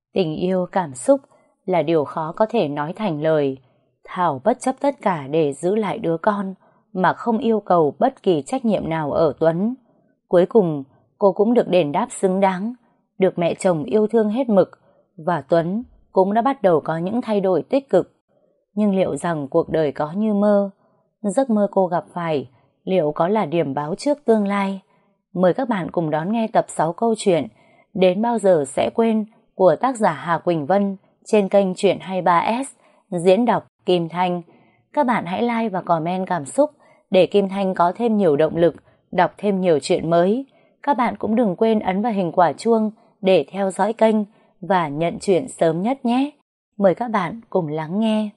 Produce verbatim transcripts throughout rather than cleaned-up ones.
Tình yêu cảm xúc là điều khó có thể nói thành lời. Thảo bất chấp tất cả để giữ lại đứa con mà không yêu cầu bất kỳ trách nhiệm nào ở Tuấn. Cuối cùng, cô cũng được đền đáp xứng đáng, được mẹ chồng yêu thương hết mực, và Tuấn cũng đã bắt đầu có những thay đổi tích cực. Nhưng liệu rằng cuộc đời có như mơ, giấc mơ cô gặp phải liệu có là điểm báo trước tương lai? Mời các bạn cùng đón nghe tập sáu câu chuyện Đến bao giờ sẽ quên của tác giả Hà Quỳnh Vân trên kênh Chuyện hai mươi ba S, diễn đọc Kim Thanh. Các bạn hãy like và comment cảm xúc để Kim Thanh có thêm nhiều động lực đọc thêm nhiều chuyện mới. Các bạn cũng đừng quên ấn vào hình quả chuông để theo dõi kênh và nhận chuyện sớm nhất nhé. Mời các bạn cùng lắng nghe.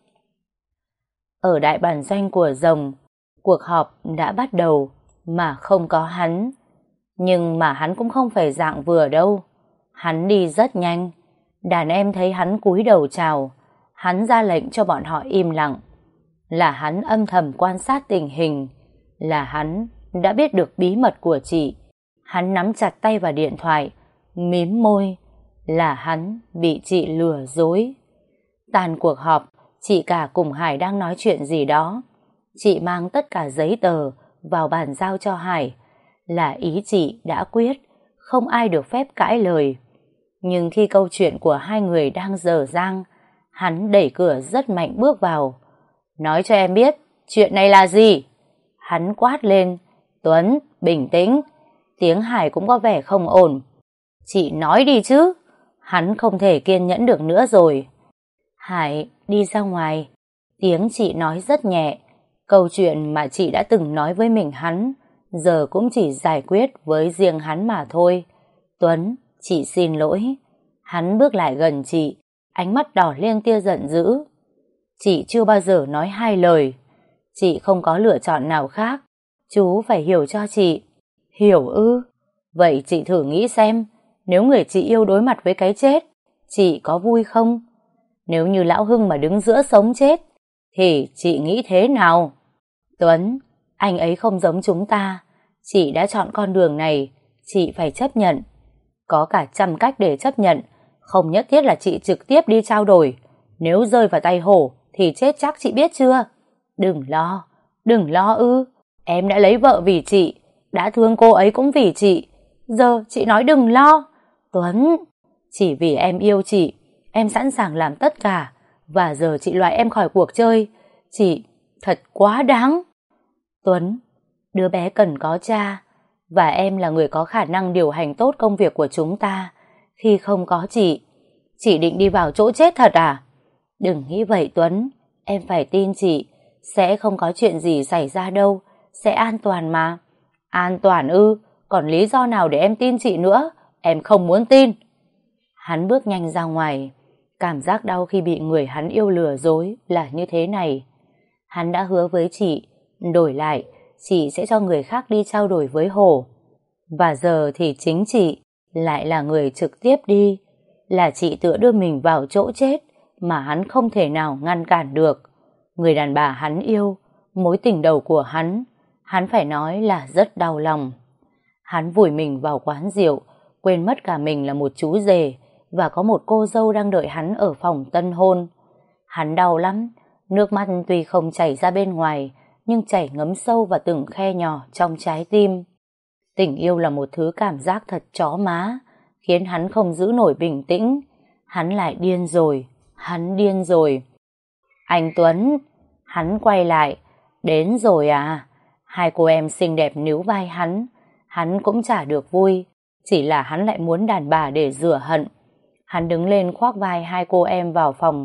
Ở đại bản doanh của Rồng, cuộc họp đã bắt đầu mà không có hắn. Nhưng mà hắn cũng không phải dạng vừa đâu. Hắn đi rất nhanh. Đàn em thấy hắn cúi đầu chào. Hắn ra lệnh cho bọn họ im lặng. Là hắn âm thầm quan sát tình hình. Là hắn đã biết được bí mật của chị. Hắn nắm chặt tay vào điện thoại, mím môi. Là hắn bị chị lừa dối. Tàn cuộc họp, chị cả cùng Hải đang nói chuyện gì đó. Chị mang tất cả giấy tờ vào bàn giao cho Hải. Là ý chị đã quyết, không ai được phép cãi lời. Nhưng khi câu chuyện của hai người đang dở dang, hắn đẩy cửa rất mạnh bước vào. Nói cho em biết, chuyện này là gì? Hắn quát lên. Tuấn, bình tĩnh. Tiếng Hải cũng có vẻ không ổn. Chị nói đi chứ. Hắn không thể kiên nhẫn được nữa rồi. Hải, đi ra ngoài. Tiếng chị nói rất nhẹ. Câu chuyện mà chị đã từng nói với mình hắn giờ cũng chỉ giải quyết với riêng hắn mà thôi. Tuấn, chị xin lỗi. Hắn bước lại gần chị, ánh mắt đỏ lên tia giận dữ. Chị chưa bao giờ nói hai lời. Chị không có lựa chọn nào khác. Chú phải hiểu cho chị. Hiểu ư? Vậy chị thử nghĩ xem, nếu người chị yêu đối mặt với cái chết, chị có vui không? Nếu như Lão Hưng mà đứng giữa sống chết, thì chị nghĩ thế nào? Tuấn, anh ấy không giống chúng ta. Chị đã chọn con đường này, chị phải chấp nhận. Có cả trăm cách để chấp nhận, không nhất thiết là chị trực tiếp đi trao đổi. Nếu rơi vào tay hổ thì chết chắc, chị biết chưa? Đừng lo, đừng lo ư. Em đã lấy vợ vì chị, đã thương cô ấy cũng vì chị. Giờ chị nói đừng lo. Tuấn, chỉ vì em yêu chị, em sẵn sàng làm tất cả. Và giờ chị loại em khỏi cuộc chơi. Chị thật quá đáng. Tuấn, đứa bé cần có cha, và em là người có khả năng điều hành tốt công việc của chúng ta. Khi không có chị, chị định đi vào chỗ chết thật à? Đừng nghĩ vậy Tuấn, em phải tin chị. Sẽ không có chuyện gì xảy ra đâu, sẽ an toàn mà. An toàn ư? Còn lý do nào để em tin chị nữa? Em không muốn tin. Hắn bước nhanh ra ngoài. Cảm giác đau khi bị người hắn yêu lừa dối là như thế này. Hắn đã hứa với chị, đổi lại chị sẽ cho người khác đi trao đổi với Hổ. Và giờ thì chính chị lại là người trực tiếp đi. Là chị tựa đưa mình vào chỗ chết mà hắn không thể nào ngăn cản được. Người đàn bà hắn yêu, mối tình đầu của hắn, hắn phải nói là rất đau lòng. Hắn vùi mình vào quán rượu, quên mất cả mình là một chú rể và có một cô dâu đang đợi hắn ở phòng tân hôn. Hắn đau lắm, nước mắt tuy không chảy ra bên ngoài, nhưng chảy ngấm sâu vào từng khe nhỏ trong trái tim. Tình yêu là một thứ cảm giác thật chó má, khiến hắn không giữ nổi bình tĩnh. Hắn lại điên rồi, hắn điên rồi. Anh Tuấn, hắn quay lại. Đến rồi à? Hai cô em xinh đẹp níu vai hắn. Hắn cũng chả được vui, chỉ là hắn lại muốn đàn bà để rửa hận. Hắn đứng lên khoác vai hai cô em vào phòng.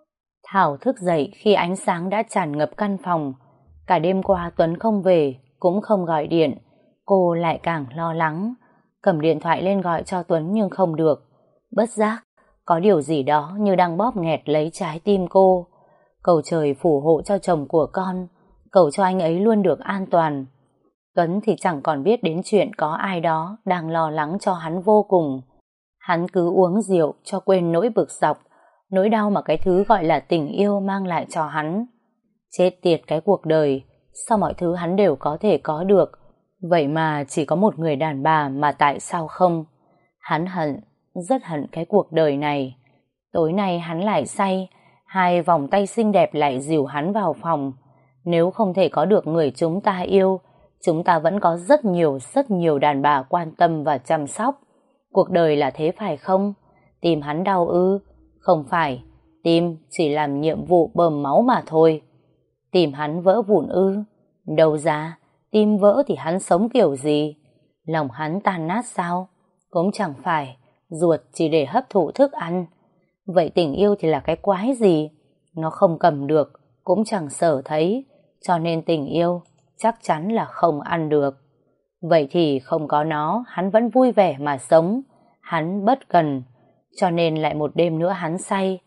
Thảo thức dậy khi ánh sáng đã tràn ngập căn phòng. Cả đêm qua Tuấn không về, cũng không gọi điện. Cô lại càng lo lắng. Cầm điện thoại lên gọi cho Tuấn nhưng không được. Bất giác, có điều gì đó như đang bóp nghẹt lấy trái tim cô. Cầu trời phù hộ cho chồng của con, cầu cho anh ấy luôn được an toàn. Tuấn thì chẳng còn biết đến chuyện có ai đó đang lo lắng cho hắn vô cùng. Hắn cứ uống rượu cho quên nỗi bực dọc, nỗi đau mà cái thứ gọi là tình yêu mang lại cho hắn. Chết tiệt cái cuộc đời, sao mọi thứ hắn đều có thể có được, vậy mà chỉ có một người đàn bà mà tại sao không? Hắn hận, rất hận cái cuộc đời này. Tối nay hắn lại say, hai vòng tay xinh đẹp lại dìu hắn vào phòng. Nếu không thể có được người chúng ta yêu, chúng ta vẫn có rất nhiều rất nhiều đàn bà quan tâm và chăm sóc. Cuộc đời là thế phải không? Tim hắn đau ư? Không phải, tim chỉ làm nhiệm vụ bơm máu mà thôi. Tim hắn vỡ vụn ư? Đâu ra, tim vỡ thì hắn sống kiểu gì? Lòng hắn tan nát sao? Cũng chẳng phải, ruột chỉ để hấp thụ thức ăn. Vậy tình yêu thì là cái quái gì? Nó không cầm được, cũng chẳng sở thấy, cho nên tình yêu chắc chắn là không ăn được. Vậy thì không có nó, hắn vẫn vui vẻ mà sống, hắn bất cần, cho nên lại một đêm nữa hắn say.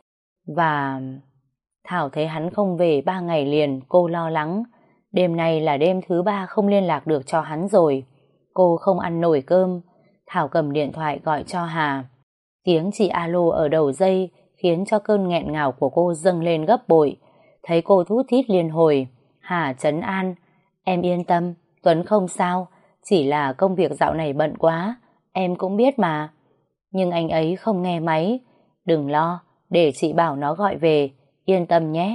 Và Thảo thấy hắn không về ba ngày liền, cô lo lắng. Đêm này là đêm thứ ba không liên lạc được cho hắn rồi. Cô không ăn nổi cơm. Thảo cầm điện thoại gọi cho Hà. Tiếng chị alo ở đầu dây khiến cho cơn nghẹn ngào của cô dâng lên gấp bội. Thấy cô thút thít liên hồi, Hà trấn an: em yên tâm, Tuấn không sao, chỉ là công việc dạo này bận quá, em cũng biết mà. Nhưng anh ấy không nghe máy. Đừng lo, để chị bảo nó gọi về, yên tâm nhé.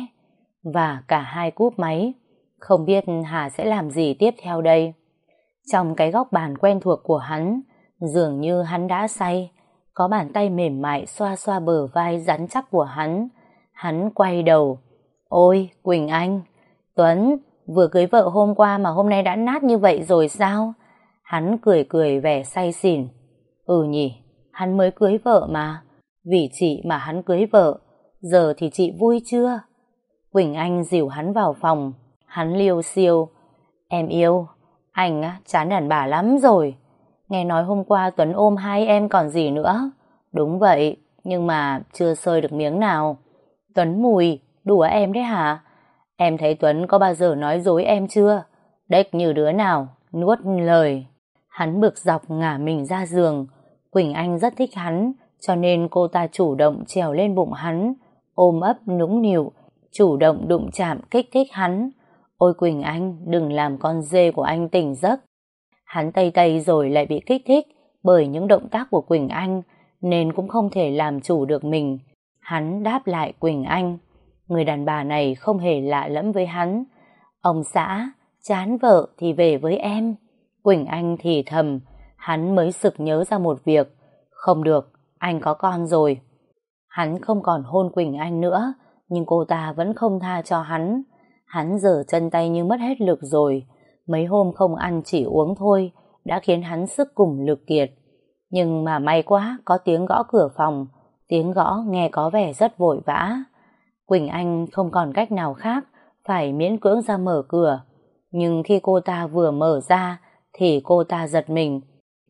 Và cả hai cúp máy. Không biết Hà sẽ làm gì tiếp theo đây. Trong cái góc bàn quen thuộc của hắn, dường như hắn đã say. Có bàn tay mềm mại xoa xoa bờ vai rắn chắc của hắn. Hắn quay đầu: ôi Quỳnh Anh, Tuấn vừa cưới vợ hôm qua mà hôm nay đã nát như vậy rồi sao? Hắn cười cười vẻ say xỉn. Ừ nhỉ, hắn mới cưới vợ mà. Vì chị mà hắn cưới vợ. Giờ thì chị vui chưa? Quỳnh Anh dìu hắn vào phòng. Hắn liêu xiêu: em yêu, anh á, chán đàn bà lắm rồi. Nghe nói hôm qua Tuấn ôm hai em còn gì nữa. Đúng vậy, nhưng mà chưa sơi được miếng nào. Tuấn mùi, đùa em đấy hả? Em thấy Tuấn có bao giờ nói dối em chưa? Đếch như đứa nào, nuốt lời. Hắn bực dọc ngả mình ra giường. Quỳnh Anh rất thích hắn, cho nên cô ta chủ động trèo lên bụng hắn, ôm ấp nũng nịu, chủ động đụng chạm kích thích hắn. Ôi Quỳnh Anh, đừng làm con dê của anh tỉnh giấc. Hắn tây tây rồi lại bị kích thích bởi những động tác của Quỳnh Anh, nên cũng không thể làm chủ được mình. Hắn đáp lại Quỳnh Anh. Người đàn bà này không hề lạ lẫm với hắn. Ông xã, chán vợ thì về với em. Quỳnh Anh thì thầm. Hắn mới sực nhớ ra một việc. Không được, anh có con rồi. Hắn không còn hôn Quỳnh Anh nữa, nhưng cô ta vẫn không tha cho hắn. Hắn giở chân tay như mất hết lực rồi. Mấy hôm không ăn chỉ uống thôi đã khiến hắn sức cùng lực kiệt. Nhưng mà may quá có tiếng gõ cửa phòng. Tiếng gõ nghe có vẻ rất vội vã. Quỳnh Anh không còn cách nào khác, phải miễn cưỡng ra mở cửa. Nhưng khi cô ta vừa mở ra thì cô ta giật mình.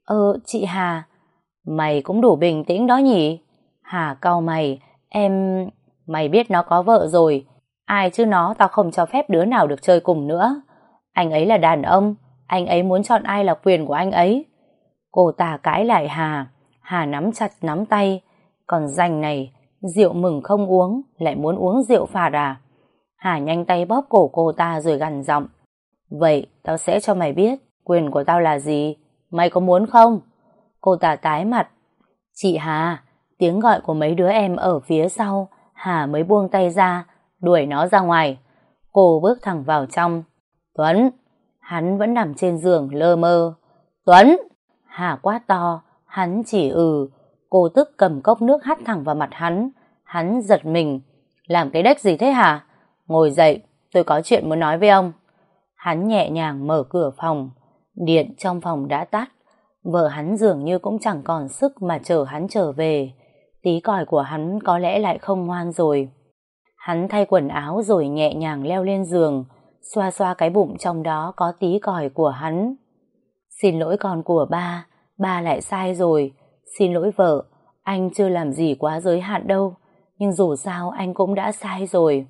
Ơ chị Hà, mày cũng đủ bình tĩnh đó nhỉ? Hà cau mày. Em... Mày biết nó có vợ rồi. Ai chứ nó, tao không cho phép đứa nào được chơi cùng nữa. Anh ấy là đàn ông, anh ấy muốn chọn ai là quyền của anh ấy. Cô ta cãi lại Hà. Hà nắm chặt nắm tay. Còn rành này, rượu mừng không uống, lại muốn uống rượu phạt à? Hà nhanh tay bóp cổ cô ta rồi gằn giọng. Vậy tao sẽ cho mày biết quyền của tao là gì. Mày có muốn không? Cô ta tái mặt. Chị Hà, tiếng gọi của mấy đứa em ở phía sau. Hà mới buông tay ra, đuổi nó ra ngoài. Cô bước thẳng vào trong. Tuấn! Hắn vẫn nằm trên giường lơ mơ. Tuấn! Hà quát to. Hắn chỉ ừ. Cô tức cầm cốc nước hắt thẳng vào mặt hắn. Hắn giật mình. Làm cái đếch gì thế hả? Ngồi dậy, tôi có chuyện muốn nói với ông. Hắn nhẹ nhàng mở cửa phòng. Điện trong phòng đã tắt. Vợ hắn dường như cũng chẳng còn sức mà chờ hắn trở về. Tí còi của hắn có lẽ lại không ngoan rồi. Hắn thay quần áo rồi nhẹ nhàng leo lên giường, xoa xoa cái bụng trong đó có tí còi của hắn. Xin lỗi con của ba, ba lại sai rồi. Xin lỗi vợ, anh chưa làm gì quá giới hạn đâu, nhưng dù sao anh cũng đã sai rồi.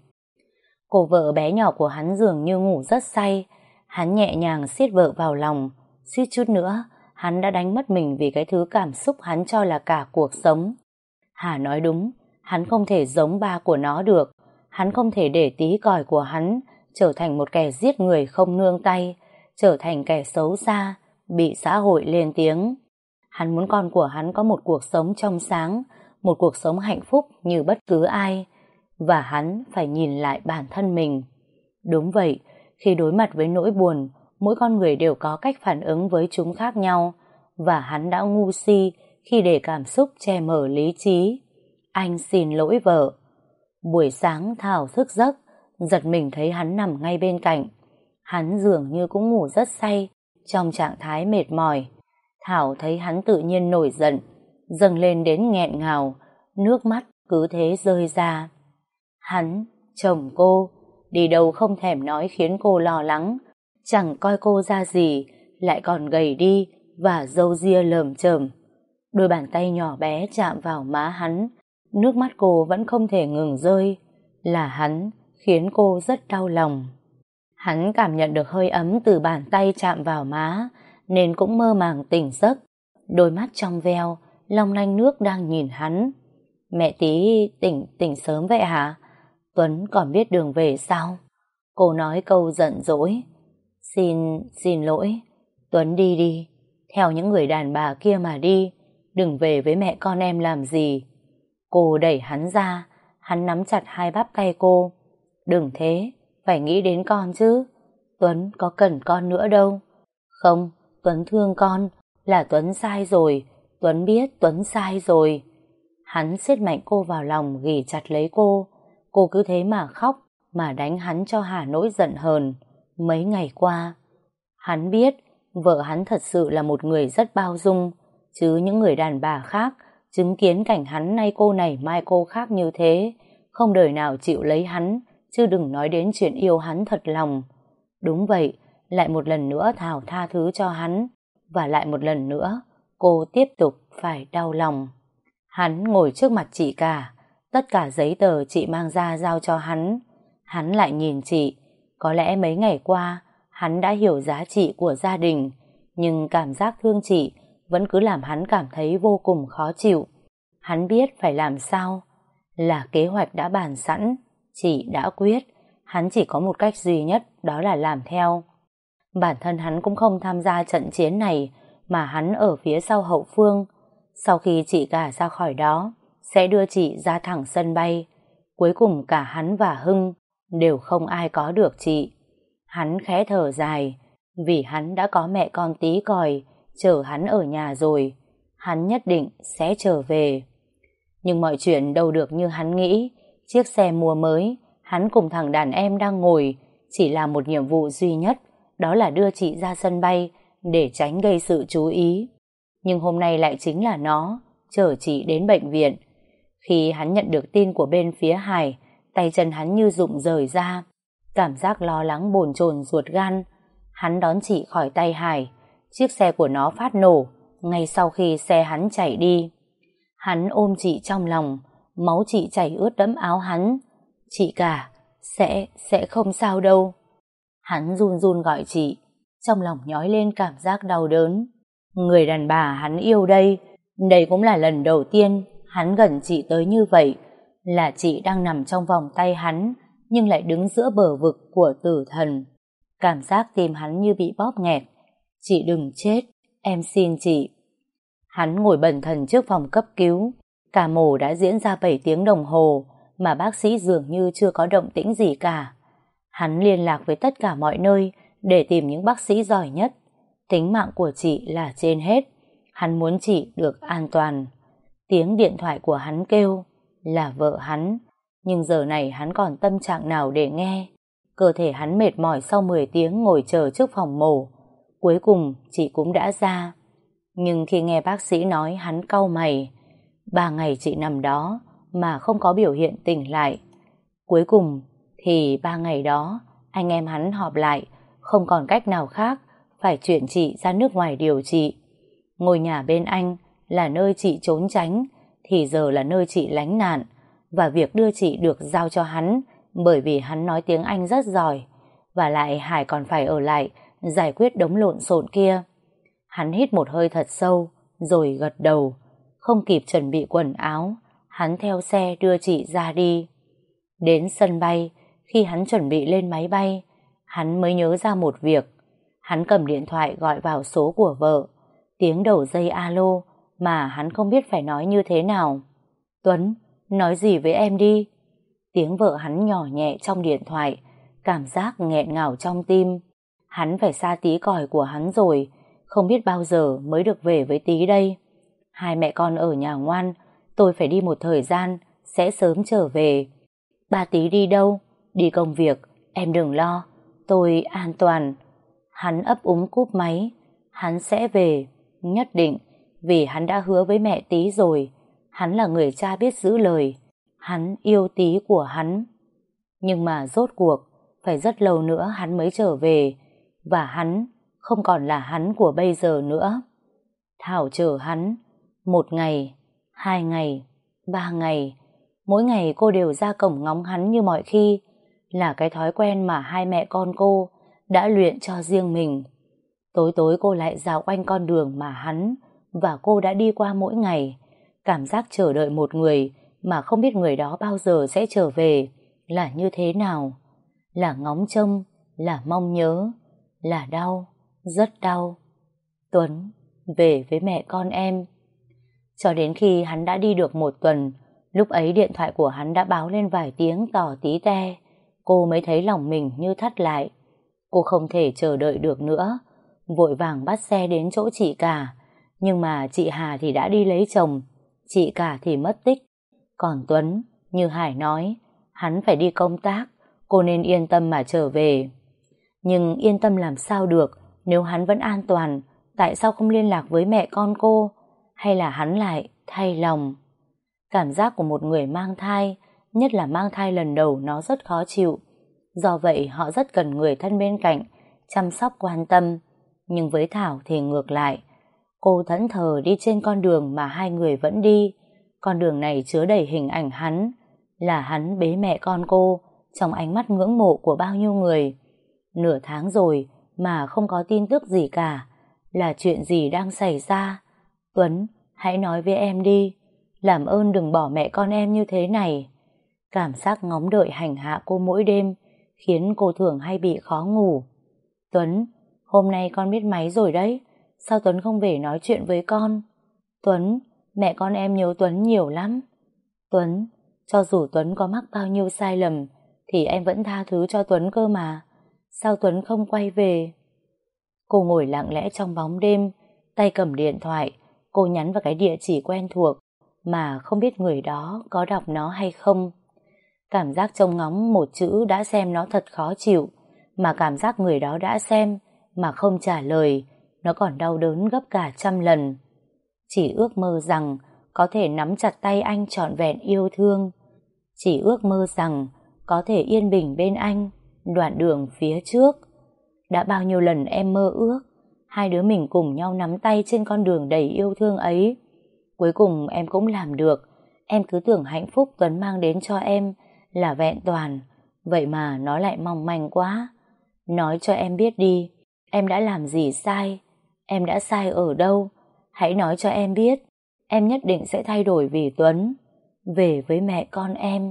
Cô vợ bé nhỏ của hắn dường như ngủ rất say. Hắn nhẹ nhàng siết vợ vào lòng. Suýt chút nữa hắn đã đánh mất mình vì cái thứ cảm xúc hắn cho là cả cuộc sống. Hà nói đúng, hắn không thể giống ba của nó được. Hắn không thể để tí còi của hắn trở thành một kẻ giết người không nương tay, trở thành kẻ xấu xa, bị xã hội lên tiếng. Hắn muốn con của hắn có một cuộc sống trong sáng, một cuộc sống hạnh phúc như bất cứ ai, và hắn phải nhìn lại bản thân mình. Đúng vậy, khi đối mặt với nỗi buồn, mỗi con người đều có cách phản ứng với chúng khác nhau, và hắn đã ngu si khi để cảm xúc che mờ lý trí. Anh xin lỗi vợ. Buổi sáng Thảo thức giấc, giật mình thấy hắn nằm ngay bên cạnh. Hắn dường như cũng ngủ rất say, trong trạng thái mệt mỏi. Thảo thấy hắn tự nhiên nổi giận, dâng lên đến nghẹn ngào, nước mắt cứ thế rơi ra. Hắn, chồng cô, đi đâu không thèm nói khiến cô lo lắng, chẳng coi cô ra gì, lại còn gầy đi và râu ria lởm chởm. Đôi bàn tay nhỏ bé chạm vào má hắn, nước mắt cô vẫn không thể ngừng rơi. Là hắn khiến cô rất đau lòng. Hắn cảm nhận được hơi ấm từ bàn tay chạm vào má, nên cũng mơ màng tỉnh giấc. Đôi mắt trong veo, long lanh nước đang nhìn hắn. Mẹ tí tỉnh tỉnh sớm vậy hả? Tuấn còn biết đường về sao? Cô nói câu giận dỗi. Xin, xin lỗi. Tuấn đi đi, theo những người đàn bà kia mà đi, đừng về với mẹ con em làm gì. Cô đẩy hắn ra, hắn nắm chặt hai bắp tay cô. Đừng thế, phải nghĩ đến con chứ. Tuấn có cần con nữa đâu. Không, Tuấn thương con, là Tuấn sai rồi, Tuấn biết Tuấn sai rồi. Hắn siết mạnh cô vào lòng, ghì chặt lấy cô. Cô cứ thế mà khóc, mà đánh hắn cho hả nỗi giận hờn. Mấy ngày qua, hắn biết vợ hắn thật sự là một người rất bao dung, chứ những người đàn bà khác chứng kiến cảnh hắn nay cô này mai cô khác như thế, không đời nào chịu lấy hắn, chứ đừng nói đến chuyện yêu hắn thật lòng. Đúng vậy, lại một lần nữa Thảo tha thứ cho hắn, và lại một lần nữa cô tiếp tục phải đau lòng. Hắn ngồi trước mặt chị cả, tất cả giấy tờ chị mang ra giao cho hắn. Hắn lại nhìn chị, có lẽ mấy ngày qua hắn đã hiểu giá trị của gia đình, nhưng cảm giác thương chị vẫn cứ làm hắn cảm thấy vô cùng khó chịu. Hắn biết phải làm sao. Là kế hoạch đã bàn sẵn, chị đã quyết, hắn chỉ có một cách duy nhất, đó là làm theo. Bản thân hắn cũng không tham gia trận chiến này, mà hắn ở phía sau hậu phương. Sau khi chị cả ra khỏi đó, sẽ đưa chị ra thẳng sân bay. Cuối cùng cả hắn và Hưng đều không ai có được chị. Hắn khẽ thở dài, vì hắn đã có mẹ con tí còi chờ hắn ở nhà rồi. Hắn nhất định sẽ trở về. Nhưng mọi chuyện đâu được như hắn nghĩ. Chiếc xe mua mới, hắn cùng thằng đàn em đang ngồi, chỉ làm một nhiệm vụ duy nhất, đó là đưa chị ra sân bay để tránh gây sự chú ý. Nhưng hôm nay lại chính là nó chở chị đến bệnh viện. Khi hắn nhận được tin của bên phía Hải, tay chân hắn như rụng rời ra, cảm giác lo lắng bồn chồn ruột gan. Hắn đón chị khỏi tay Hải, chiếc xe của nó phát nổ ngay sau khi xe hắn chạy đi. Hắn ôm chị trong lòng, máu chị chảy ướt đẫm áo hắn. Chị cả, sẽ, sẽ không sao đâu. Hắn run run gọi chị, trong lòng nhói lên cảm giác đau đớn. Người đàn bà hắn yêu đây, đây cũng là lần đầu tiên hắn gần chị tới như vậy. Là chị đang nằm trong vòng tay hắn, nhưng lại đứng giữa bờ vực của tử thần. Cảm giác tim hắn như bị bóp nghẹt. Chị đừng chết, em xin chị. Hắn ngồi bần thần trước phòng cấp cứu. Cả mổ đã diễn ra bảy tiếng đồng hồ, mà bác sĩ dường như chưa có động tĩnh gì cả. Hắn liên lạc với tất cả mọi nơi để tìm những bác sĩ giỏi nhất. Tính mạng của chị là trên hết. Hắn muốn chị được an toàn. Tiếng điện thoại của hắn kêu là vợ hắn, nhưng giờ này hắn còn tâm trạng nào để nghe. Cơ thể hắn mệt mỏi sau mười tiếng ngồi chờ trước phòng mổ. Cuối cùng chị cũng đã ra. Nhưng khi nghe bác sĩ nói, hắn cau mày. Ba ngày chị nằm đó mà không có biểu hiện tỉnh lại. Cuối cùng thì ba ngày đó anh em hắn họp lại, không còn cách nào khác, phải chuyển chị ra nước ngoài điều trị. Ngôi nhà bên anh là nơi chị trốn tránh, thì giờ là nơi chị lánh nạn. Và việc đưa chị được giao cho hắn, bởi vì hắn nói tiếng Anh rất giỏi. Và lại Hải còn phải ở lại giải quyết đống lộn xộn kia. Hắn hít một hơi thật sâu, rồi gật đầu. Không kịp chuẩn bị quần áo, hắn theo xe đưa chị ra đi. Đến sân bay, khi hắn chuẩn bị lên máy bay, hắn mới nhớ ra một việc. Hắn cầm điện thoại gọi vào số của vợ. Tiếng đầu dây alo mà hắn không biết phải nói như thế nào. Tuấn, nói gì với em đi. Tiếng vợ hắn nhỏ nhẹ trong điện thoại, cảm giác nghẹn ngào trong tim. Hắn phải xa Tí còi của hắn rồi, không biết bao giờ mới được về với Tí đây. Hai mẹ con ở nhà ngoan, tôi phải đi một thời gian, sẽ sớm trở về. Ba Tí đi đâu? Đi công việc, em đừng lo, tôi an toàn. Hắn ấp úng cúp máy. Hắn sẽ về, nhất định, vì hắn đã hứa với mẹ Tí rồi. Hắn là người cha biết giữ lời. Hắn yêu Tí của hắn. Nhưng mà rốt cuộc, phải rất lâu nữa hắn mới trở về. Và hắn không còn là hắn của bây giờ nữa. Thảo chờ hắn. Một ngày, hai ngày, ba ngày. Mỗi ngày cô đều ra cổng ngóng hắn như mọi khi. Là cái thói quen mà hai mẹ con cô đã luyện cho riêng mình. Tối tối cô lại dạo quanh con đường mà hắn và cô đã đi qua mỗi ngày. Cảm giác chờ đợi một người mà không biết người đó bao giờ sẽ trở về là như thế nào. Là ngóng trông, là mong nhớ, là đau, rất đau. Tuấn, về với mẹ con em. Cho đến khi hắn đã đi được một tuần, lúc ấy điện thoại của hắn đã báo lên vài tiếng tỏ tí te. Cô mới thấy lòng mình như thắt lại. Cô không thể chờ đợi được nữa, vội vàng bắt xe đến chỗ chị cả. Nhưng mà chị Hà thì đã đi lấy chồng, chị cả thì mất tích. Còn Tuấn, như Hải nói, hắn phải đi công tác, cô nên yên tâm mà trở về. Nhưng yên tâm làm sao được nếu hắn vẫn an toàn? Tại sao không liên lạc với mẹ con cô? Hay là hắn lại thay lòng? Cảm giác của một người mang thai, nhất là mang thai lần đầu, nó rất khó chịu. Do vậy họ rất cần người thân bên cạnh, chăm sóc quan tâm. Nhưng với Thảo thì ngược lại. Cô thẫn thờ đi trên con đường mà hai người vẫn đi. Con đường này chứa đầy hình ảnh hắn, là hắn bế mẹ con cô trong ánh mắt ngưỡng mộ của bao nhiêu người. Nửa tháng rồi mà không có tin tức gì cả. Là chuyện gì đang xảy ra? Tuấn, hãy nói với em đi. Làm ơn đừng bỏ mẹ con em như thế này. Cảm giác ngóng đợi hành hạ cô mỗi đêm khiến cô thường hay bị khó ngủ. Tuấn, hôm nay con biết máy rồi đấy. Sao Tuấn không về nói chuyện với con? Tuấn, mẹ con em nhớ Tuấn nhiều lắm. Tuấn, cho dù Tuấn có mắc bao nhiêu sai lầm thì em vẫn tha thứ cho Tuấn cơ mà. Sao Tuấn không quay về? Cô ngồi lặng lẽ trong bóng đêm, tay cầm điện thoại. Cô nhắn vào cái địa chỉ quen thuộc mà không biết người đó có đọc nó hay không. Cảm giác trông ngóng một chữ đã xem nó thật khó chịu, mà cảm giác người đó đã xem mà không trả lời, nó còn đau đớn gấp cả trăm lần. Chỉ ước mơ rằng có thể nắm chặt tay anh trọn vẹn yêu thương. Chỉ ước mơ rằng có thể yên bình bên anh đoạn đường phía trước. Đã bao nhiêu lần em mơ ước hai đứa mình cùng nhau nắm tay trên con đường đầy yêu thương ấy. Cuối cùng em cũng làm được. Em cứ tưởng hạnh phúc Tuấn mang đến cho em là vẹn toàn, vậy mà nó lại mong manh quá. Nói cho em biết đi, em đã làm gì sai? Em đã sai ở đâu? Hãy nói cho em biết. Em nhất định sẽ thay đổi vì Tuấn. Về với mẹ con em.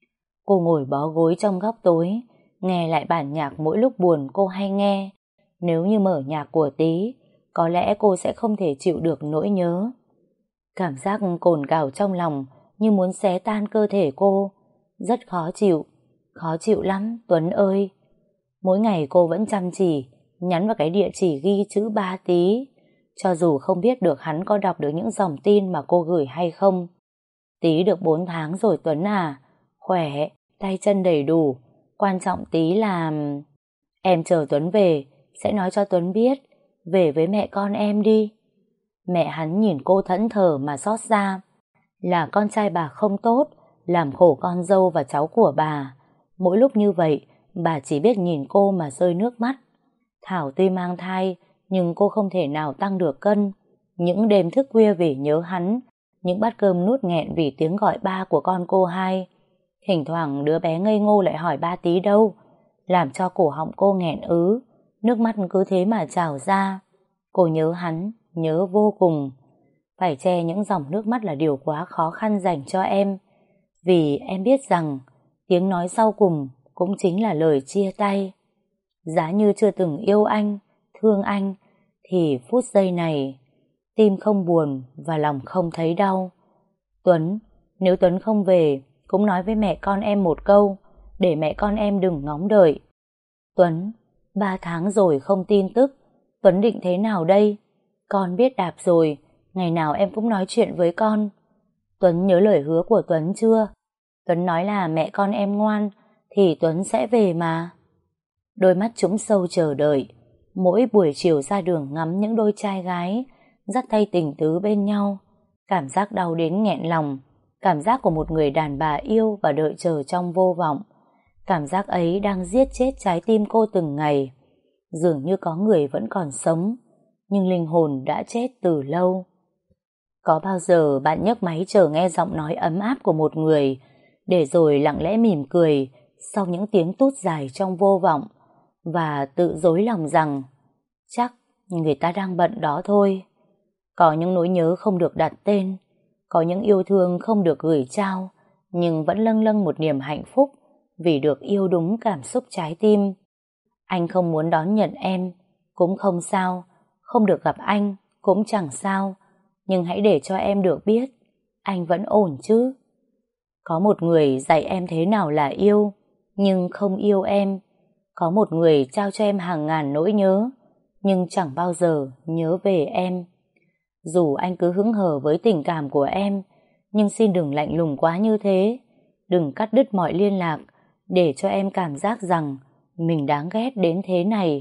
Cô ngồi bó gối trong góc tối, nghe lại bản nhạc mỗi lúc buồn cô hay nghe. Nếu như mở nhạc của Tí, có lẽ cô sẽ không thể chịu được nỗi nhớ. Cảm giác cồn cào trong lòng như muốn xé tan cơ thể cô. Rất khó chịu, khó chịu lắm Tuấn ơi. Mỗi ngày cô vẫn chăm chỉ nhắn vào cái địa chỉ ghi chữ ba Tí, cho dù không biết được hắn có đọc được những dòng tin mà cô gửi hay không. Tí được bốn tháng rồi Tuấn à, khỏe, tay chân đầy đủ, quan trọng Tí là... Em chờ Tuấn về, sẽ nói cho Tuấn biết, về với mẹ con em đi. Mẹ hắn nhìn cô thẫn thờ mà xót xa. Là con trai bà không tốt, làm khổ con dâu và cháu của bà. Mỗi lúc như vậy, bà chỉ biết nhìn cô mà rơi nước mắt. Thảo tuy mang thai, nhưng cô không thể nào tăng được cân. Những đêm thức khuya vì nhớ hắn, những bát cơm nuốt nghẹn vì tiếng gọi ba của con cô hai. Thỉnh thoảng đứa bé ngây ngô lại hỏi ba Tí đâu, làm cho cổ họng cô nghẹn ứ, nước mắt cứ thế mà trào ra. Cô nhớ hắn, nhớ vô cùng. Phải che những dòng nước mắt là điều quá khó khăn dành cho em, vì em biết rằng tiếng nói sau cùng cũng chính là lời chia tay. Giá như chưa từng yêu anh, thương anh, thì phút giây này tim không buồn và lòng không thấy đau. Tuấn, Nếu Tuấn không về, cũng nói với mẹ con em một câu, để mẹ con em đừng ngóng đợi. Tuấn, ba tháng rồi không tin tức, Tuấn định thế nào đây? Con biết Đạp rồi, ngày nào em cũng nói chuyện với con. Tuấn nhớ lời hứa của Tuấn chưa? Tuấn nói là mẹ con em ngoan, thì Tuấn sẽ về mà. Đôi mắt trũng sâu chờ đợi, mỗi buổi chiều ra đường ngắm những đôi trai gái, dắt tay tình tứ bên nhau. Cảm giác đau đến nghẹn lòng, cảm giác của một người đàn bà yêu và đợi chờ trong vô vọng. Cảm giác ấy đang giết chết trái tim cô từng ngày. Dường như có người vẫn còn sống, nhưng linh hồn đã chết từ lâu. Có bao giờ bạn nhấc máy chờ nghe giọng nói ấm áp của một người, để rồi lặng lẽ mỉm cười sau những tiếng tút dài trong vô vọng, và tự dối lòng rằng chắc người ta đang bận đó thôi. Có những nỗi nhớ không được đặt tên, có những yêu thương không được gửi trao, nhưng vẫn lâng lâng một niềm hạnh phúc vì được yêu đúng cảm xúc trái tim. Anh không muốn đón nhận em, cũng không sao, không được gặp anh, cũng chẳng sao, nhưng hãy để cho em được biết, anh vẫn ổn chứ. Có một người dạy em thế nào là yêu, nhưng không yêu em. Có một người trao cho em hàng ngàn nỗi nhớ, nhưng chẳng bao giờ nhớ về em. Dù anh cứ hững hờ với tình cảm của em, nhưng xin đừng lạnh lùng quá như thế. Đừng cắt đứt mọi liên lạc, để cho em cảm giác rằng mình đáng ghét đến thế này.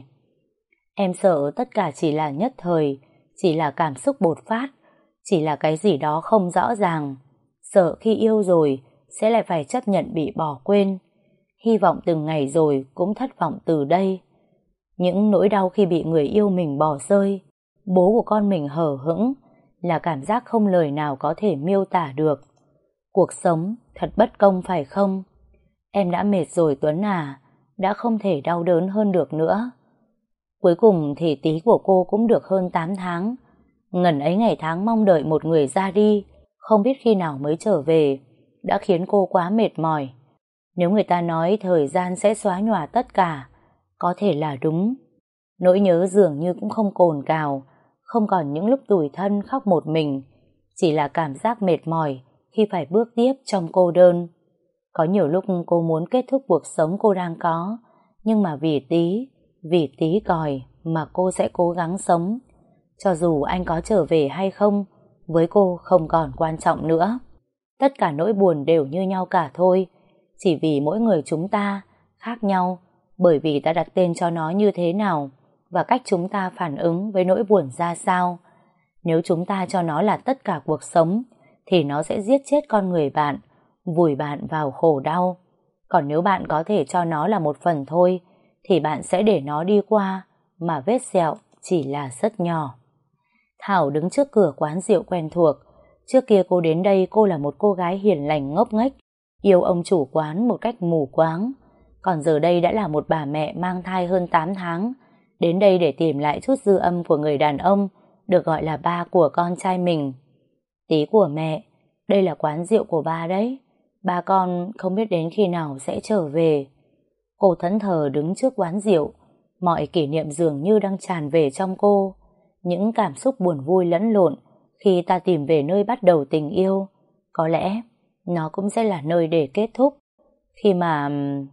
Em sợ tất cả chỉ là nhất thời, chỉ là cảm xúc bột phát, chỉ là cái gì đó không rõ ràng. Sợ khi yêu rồi sẽ lại phải chấp nhận bị bỏ quên. Hy vọng từng ngày rồi cũng thất vọng từ đây. Những nỗi đau khi bị người yêu mình bỏ rơi, bố của con mình hờ hững, là cảm giác không lời nào có thể miêu tả được. Cuộc sống thật bất công phải không? Em đã mệt rồi Tuấn à, đã không thể đau đớn hơn được nữa. Cuối cùng thì tí của cô cũng được hơn tám tháng. Ngần ấy ngày tháng mong đợi một người ra đi, không biết khi nào mới trở về, đã khiến cô quá mệt mỏi. Nếu người ta nói thời gian sẽ xóa nhòa tất cả, có thể là đúng. Nỗi nhớ dường như cũng không cồn cào, không còn những lúc tủi thân khóc một mình, chỉ là cảm giác mệt mỏi khi phải bước tiếp trong cô đơn. Có nhiều lúc cô muốn kết thúc cuộc sống cô đang có, nhưng mà vì tí, vì tí còi mà cô sẽ cố gắng sống. Cho dù anh có trở về hay không, với cô không còn quan trọng nữa. Tất cả nỗi buồn đều như nhau cả thôi, chỉ vì mỗi người chúng ta khác nhau, bởi vì ta đặt tên cho nó như thế nào và cách chúng ta phản ứng với nỗi buồn ra sao. Nếu chúng ta cho nó là tất cả cuộc sống, thì nó sẽ giết chết con người bạn, vùi bạn vào khổ đau. Còn nếu bạn có thể cho nó là một phần thôi, thì bạn sẽ để nó đi qua, mà vết sẹo chỉ là rất nhỏ. Thảo đứng trước cửa quán rượu quen thuộc. Trước kia cô đến đây cô là một cô gái hiền lành ngốc nghếch, yêu ông chủ quán một cách mù quáng. Còn giờ đây đã là một bà mẹ mang thai hơn tám tháng, đến đây để tìm lại chút dư âm của người đàn ông được gọi là ba của con trai mình. Tí của mẹ, đây là quán rượu của ba đấy. Ba con không biết đến khi nào sẽ trở về. Cô thẫn thờ đứng trước quán rượu, mọi kỷ niệm dường như đang tràn về trong cô. Những cảm xúc buồn vui lẫn lộn khi ta tìm về nơi bắt đầu tình yêu. Có lẽ nó cũng sẽ là nơi để kết thúc. Khi mà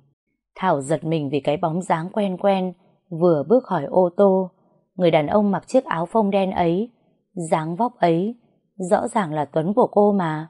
Thảo giật mình vì cái bóng dáng quen quen vừa bước khỏi ô tô. Người đàn ông mặc chiếc áo phông đen ấy, dáng vóc ấy, rõ ràng là Tuấn của cô mà.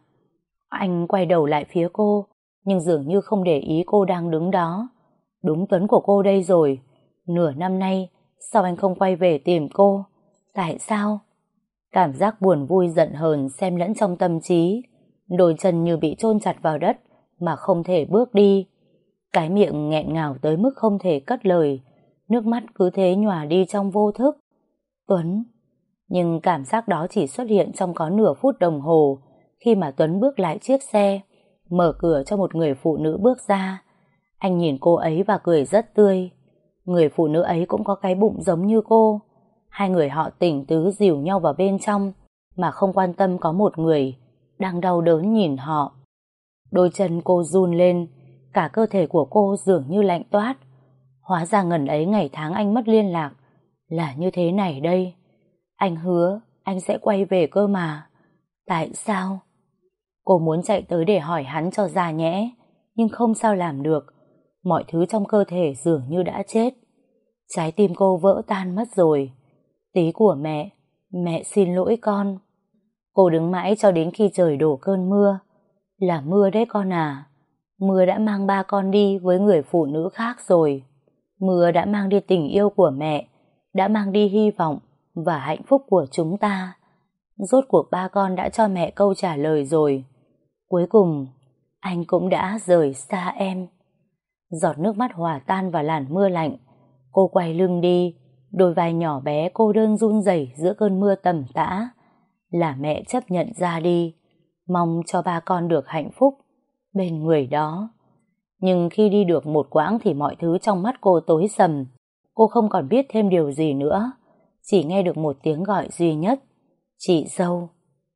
Anh quay đầu lại phía cô, nhưng dường như không để ý cô đang đứng đó. Đúng Tuấn của cô đây rồi. Nửa năm nay sao anh không quay về tìm cô? Tại sao? Cảm giác buồn vui giận hờn xen lẫn trong tâm trí. Đôi chân như bị chôn chặt vào đất mà không thể bước đi. Cái miệng nghẹn ngào tới mức không thể cất lời. Nước mắt cứ thế nhòa đi trong vô thức. Tuấn. Nhưng cảm giác đó chỉ xuất hiện trong có nửa phút đồng hồ, khi mà Tuấn bước lại chiếc xe, mở cửa cho một người phụ nữ bước ra. Anh nhìn cô ấy và cười rất tươi. Người phụ nữ ấy cũng có cái bụng giống như cô. Hai người họ tình tứ dìu nhau vào bên trong, mà không quan tâm có một người đang đau đớn nhìn họ. Đôi chân cô run lên, cả cơ thể của cô dường như lạnh toát. Hóa ra ngần ấy ngày tháng anh mất liên lạc là như thế này đây. Anh hứa anh sẽ quay về cơ mà. Tại sao? Cô muốn chạy tới để hỏi hắn cho ra nhẽ, nhưng không sao làm được. Mọi thứ trong cơ thể dường như đã chết. Trái tim cô vỡ tan mất rồi. Tí của mẹ, mẹ xin lỗi con. Cô đứng mãi cho đến khi trời đổ cơn mưa. Là mưa đấy con à. Mưa đã mang ba con đi với người phụ nữ khác rồi. Mưa đã mang đi tình yêu của mẹ, đã mang đi hy vọng và hạnh phúc của chúng ta. Rốt cuộc ba con đã cho mẹ câu trả lời rồi. Cuối cùng, anh cũng đã rời xa em. Giọt nước mắt hòa tan vào làn mưa lạnh. Cô quay lưng đi, đôi vai nhỏ bé cô đơn run rẩy giữa cơn mưa tầm tã. Là mẹ chấp nhận ra đi, mong cho ba con được hạnh phúc bên người đó. Nhưng khi đi được một quãng thì mọi thứ trong mắt cô tối sầm. Cô không còn biết thêm điều gì nữa, chỉ nghe được một tiếng gọi duy nhất: chị dâu.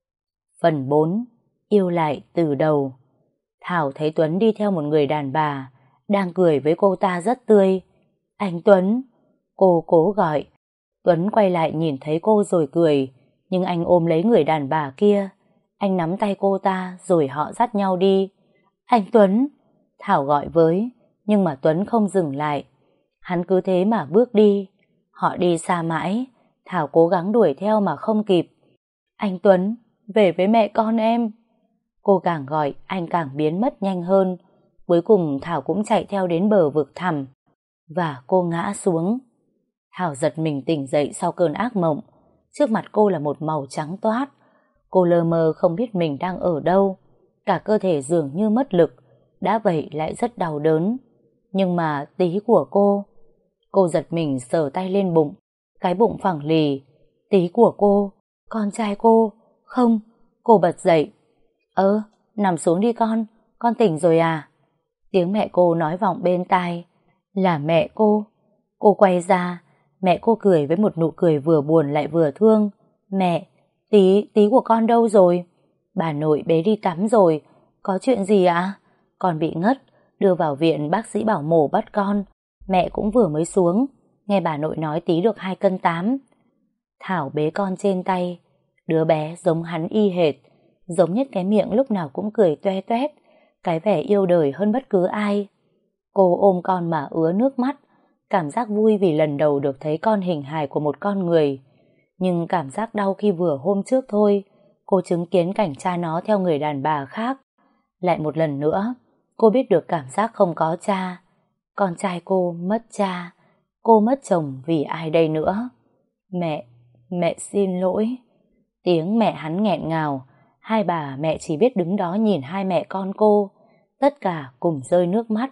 Phần bốn. Yêu lại từ đầu. Thảo thấy Tuấn đi theo một người đàn bà đang cười với cô ta rất tươi. Anh Tuấn. Cô cố gọi. Tuấn quay lại nhìn thấy cô rồi cười, nhưng anh ôm lấy người đàn bà kia. Anh nắm tay cô ta rồi họ dắt nhau đi. Anh Tuấn. Thảo gọi với, nhưng mà Tuấn không dừng lại. Hắn cứ thế mà bước đi. Họ đi xa mãi. Thảo cố gắng đuổi theo mà không kịp. Anh Tuấn, về với mẹ con em. Cô càng gọi, anh càng biến mất nhanh hơn. Cuối cùng Thảo cũng chạy theo đến bờ vực thẳm. Và cô ngã xuống. Thảo giật mình tỉnh dậy sau cơn ác mộng. Trước mặt cô là một màu trắng toát. Cô lờ mờ không biết mình đang ở đâu. Cả cơ thể dường như mất lực. Đã vậy lại rất đau đớn. Nhưng mà tí của cô. Cô giật mình sờ tay lên bụng. Cái bụng phẳng lì. Tí của cô. Con trai cô. Không. Cô bật dậy. Ơ, nằm xuống đi con. Con tỉnh rồi à? Tiếng mẹ cô nói vọng bên tai. Là mẹ cô. Cô quay ra. Mẹ cô cười với một nụ cười vừa buồn lại vừa thương. Mẹ, tí, tí của con đâu rồi? Bà nội bế đi tắm rồi. Có chuyện gì ạ? Con bị ngất, đưa vào viện bác sĩ bảo mổ bắt con. Mẹ cũng vừa mới xuống. Nghe bà nội nói tí được hai cân tám. Thảo bế con trên tay. Đứa bé giống hắn y hệt. Giống nhất cái miệng lúc nào cũng cười toe toét. Cái vẻ yêu đời hơn bất cứ ai. Cô ôm con mà ứa nước mắt. Cảm giác vui vì lần đầu được thấy con hình hài của một con người. Nhưng cảm giác đau khi vừa hôm trước thôi, cô chứng kiến cảnh cha nó theo người đàn bà khác. Lại một lần nữa, cô biết được cảm giác không có cha. Con trai cô mất cha. Cô mất chồng vì ai đây nữa? Mẹ, mẹ xin lỗi. Tiếng mẹ hắn nghẹn ngào. Hai bà mẹ chỉ biết đứng đó nhìn hai mẹ con cô. Tất cả cùng rơi nước mắt.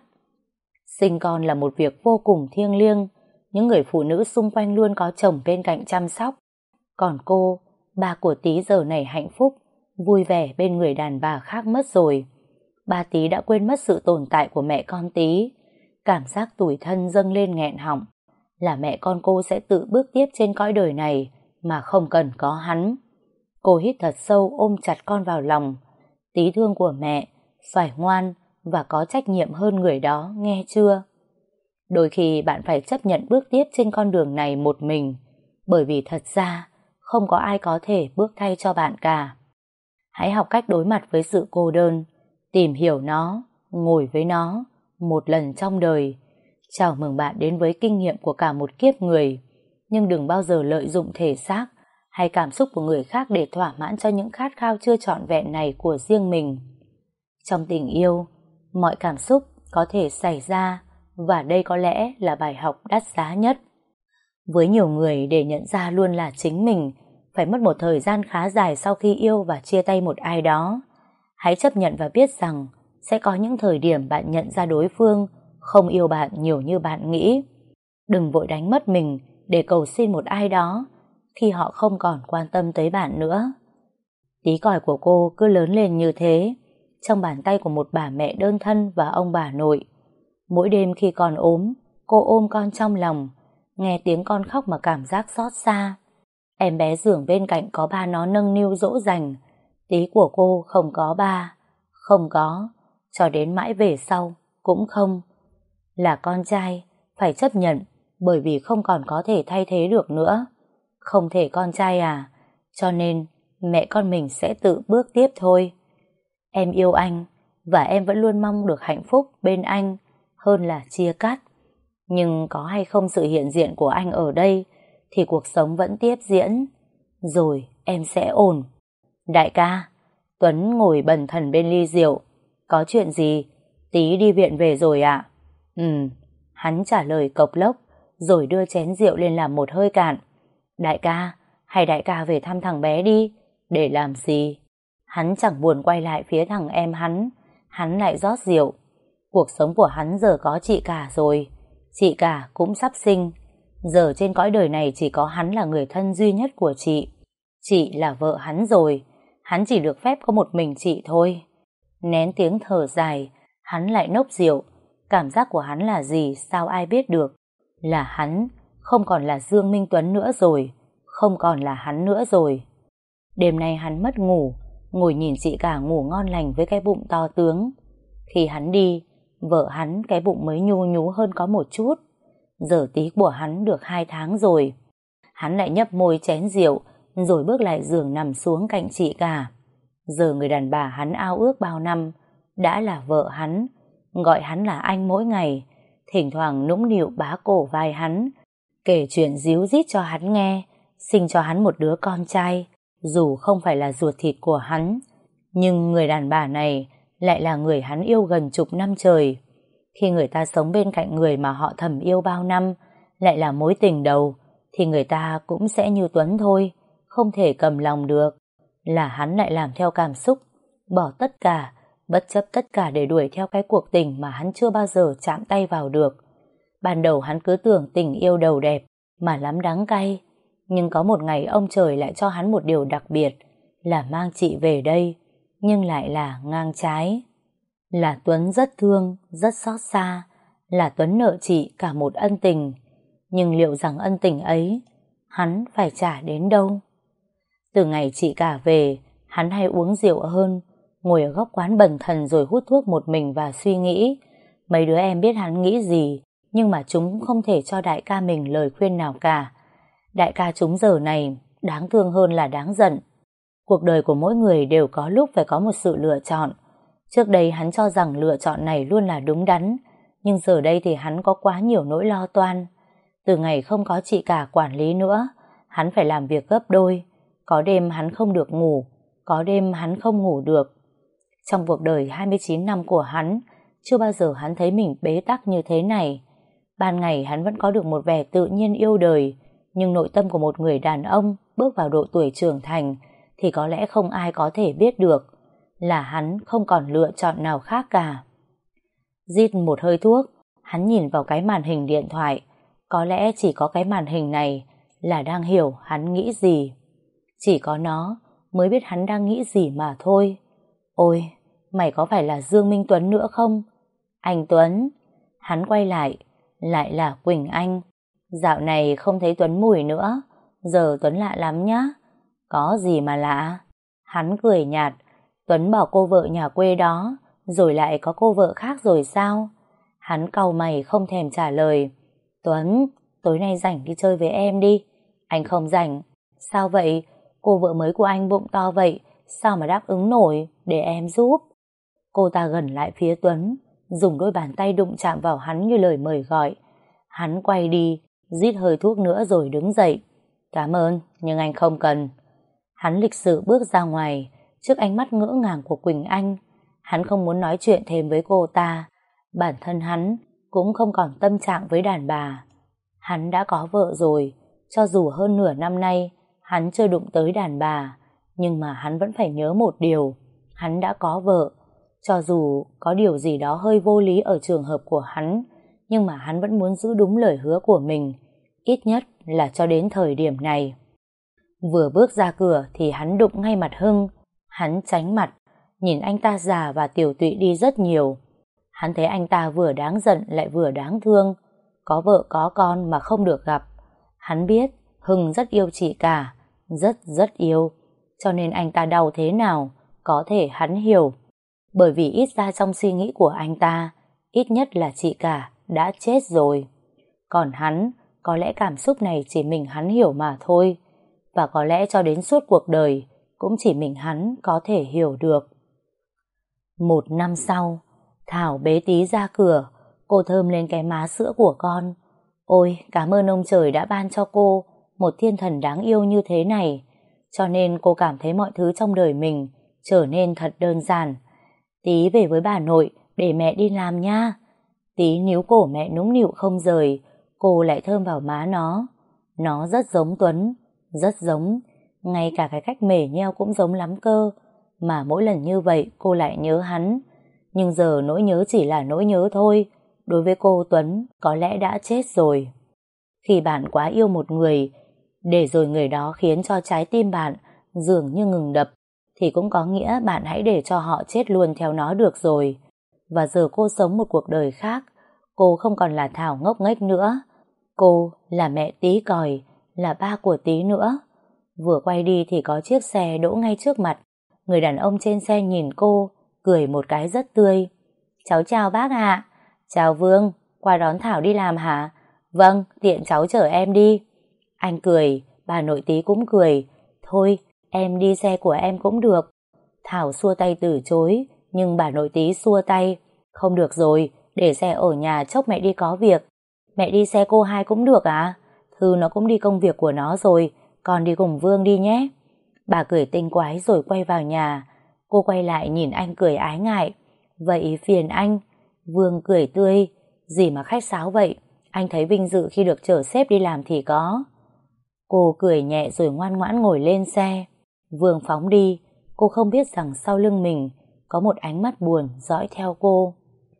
Sinh con là một việc vô cùng thiêng liêng. Những người phụ nữ xung quanh luôn có chồng bên cạnh chăm sóc. Còn cô, ba của Tí giờ này hạnh phúc, vui vẻ bên người đàn bà khác mất rồi. Ba Tí đã quên mất sự tồn tại của mẹ con Tí. Cảm giác tủi thân dâng lên nghẹn họng. Là mẹ con cô sẽ tự bước tiếp trên cõi đời này mà không cần có hắn. Cô hít thật sâu ôm chặt con vào lòng. Tí thương của mẹ, phải ngoan và có trách nhiệm hơn người đó, nghe chưa? Đôi khi bạn phải chấp nhận bước tiếp trên con đường này một mình, bởi vì thật ra không có ai có thể bước thay cho bạn cả. Hãy học cách đối mặt với sự cô đơn, tìm hiểu nó, ngồi với nó một lần trong đời. Chào mừng bạn đến với kinh nghiệm của cả một kiếp người, nhưng đừng bao giờ lợi dụng thể xác hay cảm xúc của người khác để thỏa mãn cho những khát khao chưa trọn vẹn này của riêng mình. Trong tình yêu, mọi cảm xúc có thể xảy ra, và đây có lẽ là bài học đắt giá nhất. Với nhiều người, để nhận ra luôn là chính mình phải mất một thời gian khá dài sau khi yêu và chia tay một ai đó. Hãy chấp nhận và biết rằng sẽ có những thời điểm bạn nhận ra đối phương không yêu bạn nhiều như bạn nghĩ. Đừng vội đánh mất mình để cầu xin một ai đó khi họ không còn quan tâm tới bạn nữa. Tí còi của cô cứ lớn lên như thế, trong bàn tay của một bà mẹ đơn thân và ông bà nội. Mỗi đêm khi con ốm, cô ôm con trong lòng, nghe tiếng con khóc mà cảm giác xót xa. Em bé giường bên cạnh có ba nó nâng niu dỗ dành. Tí của cô không có ba, không có, cho đến mãi về sau cũng không. Là con trai, phải chấp nhận, bởi vì không còn có thể thay thế được nữa. Không thể con trai à, cho nên mẹ con mình sẽ tự bước tiếp thôi. Em yêu anh và em vẫn luôn mong được hạnh phúc bên anh hơn là chia cắt. Nhưng có hay không sự hiện diện của anh ở đây thì cuộc sống vẫn tiếp diễn. Rồi em sẽ ổn. Đại ca, Tuấn ngồi bần thần bên ly rượu. Có chuyện gì? Tí đi viện về rồi ạ? Ừ, hắn trả lời cộc lốc rồi đưa chén rượu lên làm một hơi cạn. Đại ca, hay đại ca về thăm thằng bé đi. Để làm gì? Hắn chẳng buồn quay lại phía thằng em hắn. Hắn lại rót rượu. Cuộc sống của hắn giờ có chị cả rồi. Chị cả cũng sắp sinh. Giờ trên cõi đời này chỉ có hắn là người thân duy nhất của chị. Chị là vợ hắn rồi. Hắn chỉ được phép có một mình chị thôi. Nén tiếng thở dài, hắn lại nốc rượu. Cảm giác của hắn là gì sao ai biết được. Là hắn, không còn là Dương Minh Tuấn nữa rồi. Không còn là hắn nữa rồi. Đêm nay hắn mất ngủ, ngồi nhìn chị cả ngủ ngon lành với cái bụng to tướng. Khi hắn đi, vợ hắn cái bụng mới nhu nhú hơn có một chút. Giờ tí của hắn được hai tháng rồi. Hắn lại nhấp môi chén rượu, rồi bước lại giường nằm xuống cạnh chị cả. Giờ người đàn bà hắn ao ước bao năm đã là vợ hắn, gọi hắn là anh mỗi ngày, thỉnh thoảng nũng nịu bá cổ vai hắn, kể chuyện díu dít cho hắn nghe, sinh cho hắn một đứa con trai, dù không phải là ruột thịt của hắn. Nhưng người đàn bà này lại là người hắn yêu gần chục năm trời. Khi người ta sống bên cạnh người mà họ thầm yêu bao năm, lại là mối tình đầu, thì người ta cũng sẽ như Tuấn thôi, không thể cầm lòng được. Là hắn lại làm theo cảm xúc, bỏ tất cả, bất chấp tất cả để đuổi theo cái cuộc tình mà hắn chưa bao giờ chạm tay vào được. Ban đầu hắn cứ tưởng tình yêu đầu đẹp mà lắm đắng cay, nhưng có một ngày ông trời lại cho hắn một điều đặc biệt, là mang chị về đây, nhưng lại là ngang trái. Là Tuấn rất thương, rất xót xa, là Tuấn nợ chị cả một ân tình, nhưng liệu rằng ân tình ấy hắn phải trả đến đâu? Từ ngày chị cả về, hắn hay uống rượu hơn, ngồi ở góc quán bần thần rồi hút thuốc một mình và suy nghĩ. Mấy đứa em biết hắn nghĩ gì, nhưng mà chúng không thể cho đại ca mình lời khuyên nào cả. Đại ca chúng giờ này đáng thương hơn là đáng giận. Cuộc đời của mỗi người đều có lúc phải có một sự lựa chọn. Trước đây hắn cho rằng lựa chọn này luôn là đúng đắn, nhưng giờ đây thì hắn có quá nhiều nỗi lo toan. Từ ngày không có chị cả quản lý nữa, hắn phải làm việc gấp đôi. Có đêm hắn không được ngủ, có đêm hắn không ngủ được. Trong cuộc đời hai mươi chín năm của hắn, chưa bao giờ hắn thấy mình bế tắc như thế này. Ban ngày hắn vẫn có được một vẻ tự nhiên yêu đời, nhưng nội tâm của một người đàn ông bước vào độ tuổi trưởng thành thì có lẽ không ai có thể biết được. Là hắn không còn lựa chọn nào khác cả. Rít một hơi thuốc, hắn nhìn vào cái màn hình điện thoại. Có lẽ chỉ có cái màn hình này là đang hiểu hắn nghĩ gì. Chỉ có nó mới biết hắn đang nghĩ gì mà thôi. Ôi, mày có phải là Dương Minh Tuấn nữa không? Anh Tuấn. Hắn quay lại, lại là Quỳnh Anh. Dạo này không thấy Tuấn Mùi nữa, giờ Tuấn lạ lắm nhá. Có gì mà lạ? Hắn cười nhạt. Tuấn bỏ cô vợ nhà quê đó, rồi lại có cô vợ khác rồi sao? Hắn cau mày không thèm trả lời. Tuấn, tối nay rảnh đi chơi với em đi. Anh không rảnh. Sao vậy? Cô vợ mới của anh bụng to vậy, sao mà đáp ứng nổi, để em giúp. Cô ta gần lại phía Tuấn, dùng đôi bàn tay đụng chạm vào hắn như lời mời gọi. Hắn quay đi, rít hơi thuốc nữa rồi đứng dậy. Cảm ơn, nhưng anh không cần. Hắn lịch sự bước ra ngoài, trước ánh mắt ngỡ ngàng của Quỳnh Anh. Hắn không muốn nói chuyện thêm với cô ta. Bản thân hắn cũng không còn tâm trạng với đàn bà. Hắn đã có vợ rồi, cho dù hơn nửa năm nay hắn chưa đụng tới đàn bà, nhưng mà hắn vẫn phải nhớ một điều. Hắn đã có vợ. Cho dù có điều gì đó hơi vô lý ở trường hợp của hắn, nhưng mà hắn vẫn muốn giữ đúng lời hứa của mình, ít nhất là cho đến thời điểm này. Vừa bước ra cửa thì hắn đụng ngay mặt Hưng. Hắn tránh mặt, nhìn anh ta già và tiểu tụy đi rất nhiều. Hắn thấy anh ta vừa đáng giận lại vừa đáng thương, có vợ có con mà không được gặp. Hắn biết Hưng rất yêu chị cả, rất rất yêu, cho nên anh ta đau thế nào có thể hắn hiểu. Bởi vì ít ra trong suy nghĩ của anh ta, ít nhất là chị cả đã chết rồi. Còn hắn, có lẽ cảm xúc này chỉ mình hắn hiểu mà thôi, và có lẽ cho đến suốt cuộc đời cũng chỉ mình hắn có thể hiểu được. Một năm sau, Thảo bế Tí ra cửa, cô thơm lên cái má sữa của con. Ôi, cảm ơn ông trời đã ban cho cô một thiên thần đáng yêu như thế này. Cho nên cô cảm thấy mọi thứ trong đời mình trở nên thật đơn giản. Tí về với bà nội để mẹ đi làm nha. Tí níu cổ mẹ nũng nịu không rời, cô lại thơm vào má nó. Nó rất giống Tuấn, rất giống, ngay cả cái cách mể nheo cũng giống lắm cơ. Mà mỗi lần như vậy cô lại nhớ hắn. Nhưng giờ nỗi nhớ chỉ là nỗi nhớ thôi. Đối với cô, Tuấn có lẽ đã chết rồi. Khi bạn quá yêu một người, để rồi người đó khiến cho trái tim bạn dường như ngừng đập, thì cũng có nghĩa bạn hãy để cho họ chết luôn theo nó được rồi. Và giờ cô sống một cuộc đời khác. Cô không còn là Thảo ngốc nghếch nữa. Cô là mẹ Tí còi, là ba của Tí nữa. Vừa quay đi thì có chiếc xe đỗ ngay trước mặt. Người đàn ông trên xe nhìn cô, cười một cái rất tươi. Cháu chào bác ạ. Chào Vương, qua đón Thảo đi làm hả? Vâng, tiện cháu chở em đi. Anh cười, bà nội Tí cũng cười. Thôi, em đi xe của em cũng được. Thảo xua tay từ chối, nhưng bà nội Tí xua tay. Không được rồi, để xe ở nhà chốc mẹ đi có việc. Mẹ đi xe cô hai cũng được à? Thư nó cũng đi công việc của nó rồi, con đi cùng Vương đi nhé. Bà cười tinh quái rồi quay vào nhà. Cô quay lại nhìn anh cười ái ngại. Vậy phiền anh. Vương cười tươi. Gì mà khách sáo vậy? Anh thấy vinh dự khi được chở sếp đi làm thì có. Cô cười nhẹ rồi ngoan ngoãn ngồi lên xe. Vương phóng đi. Cô không biết rằng sau lưng mình có một ánh mắt buồn dõi theo cô.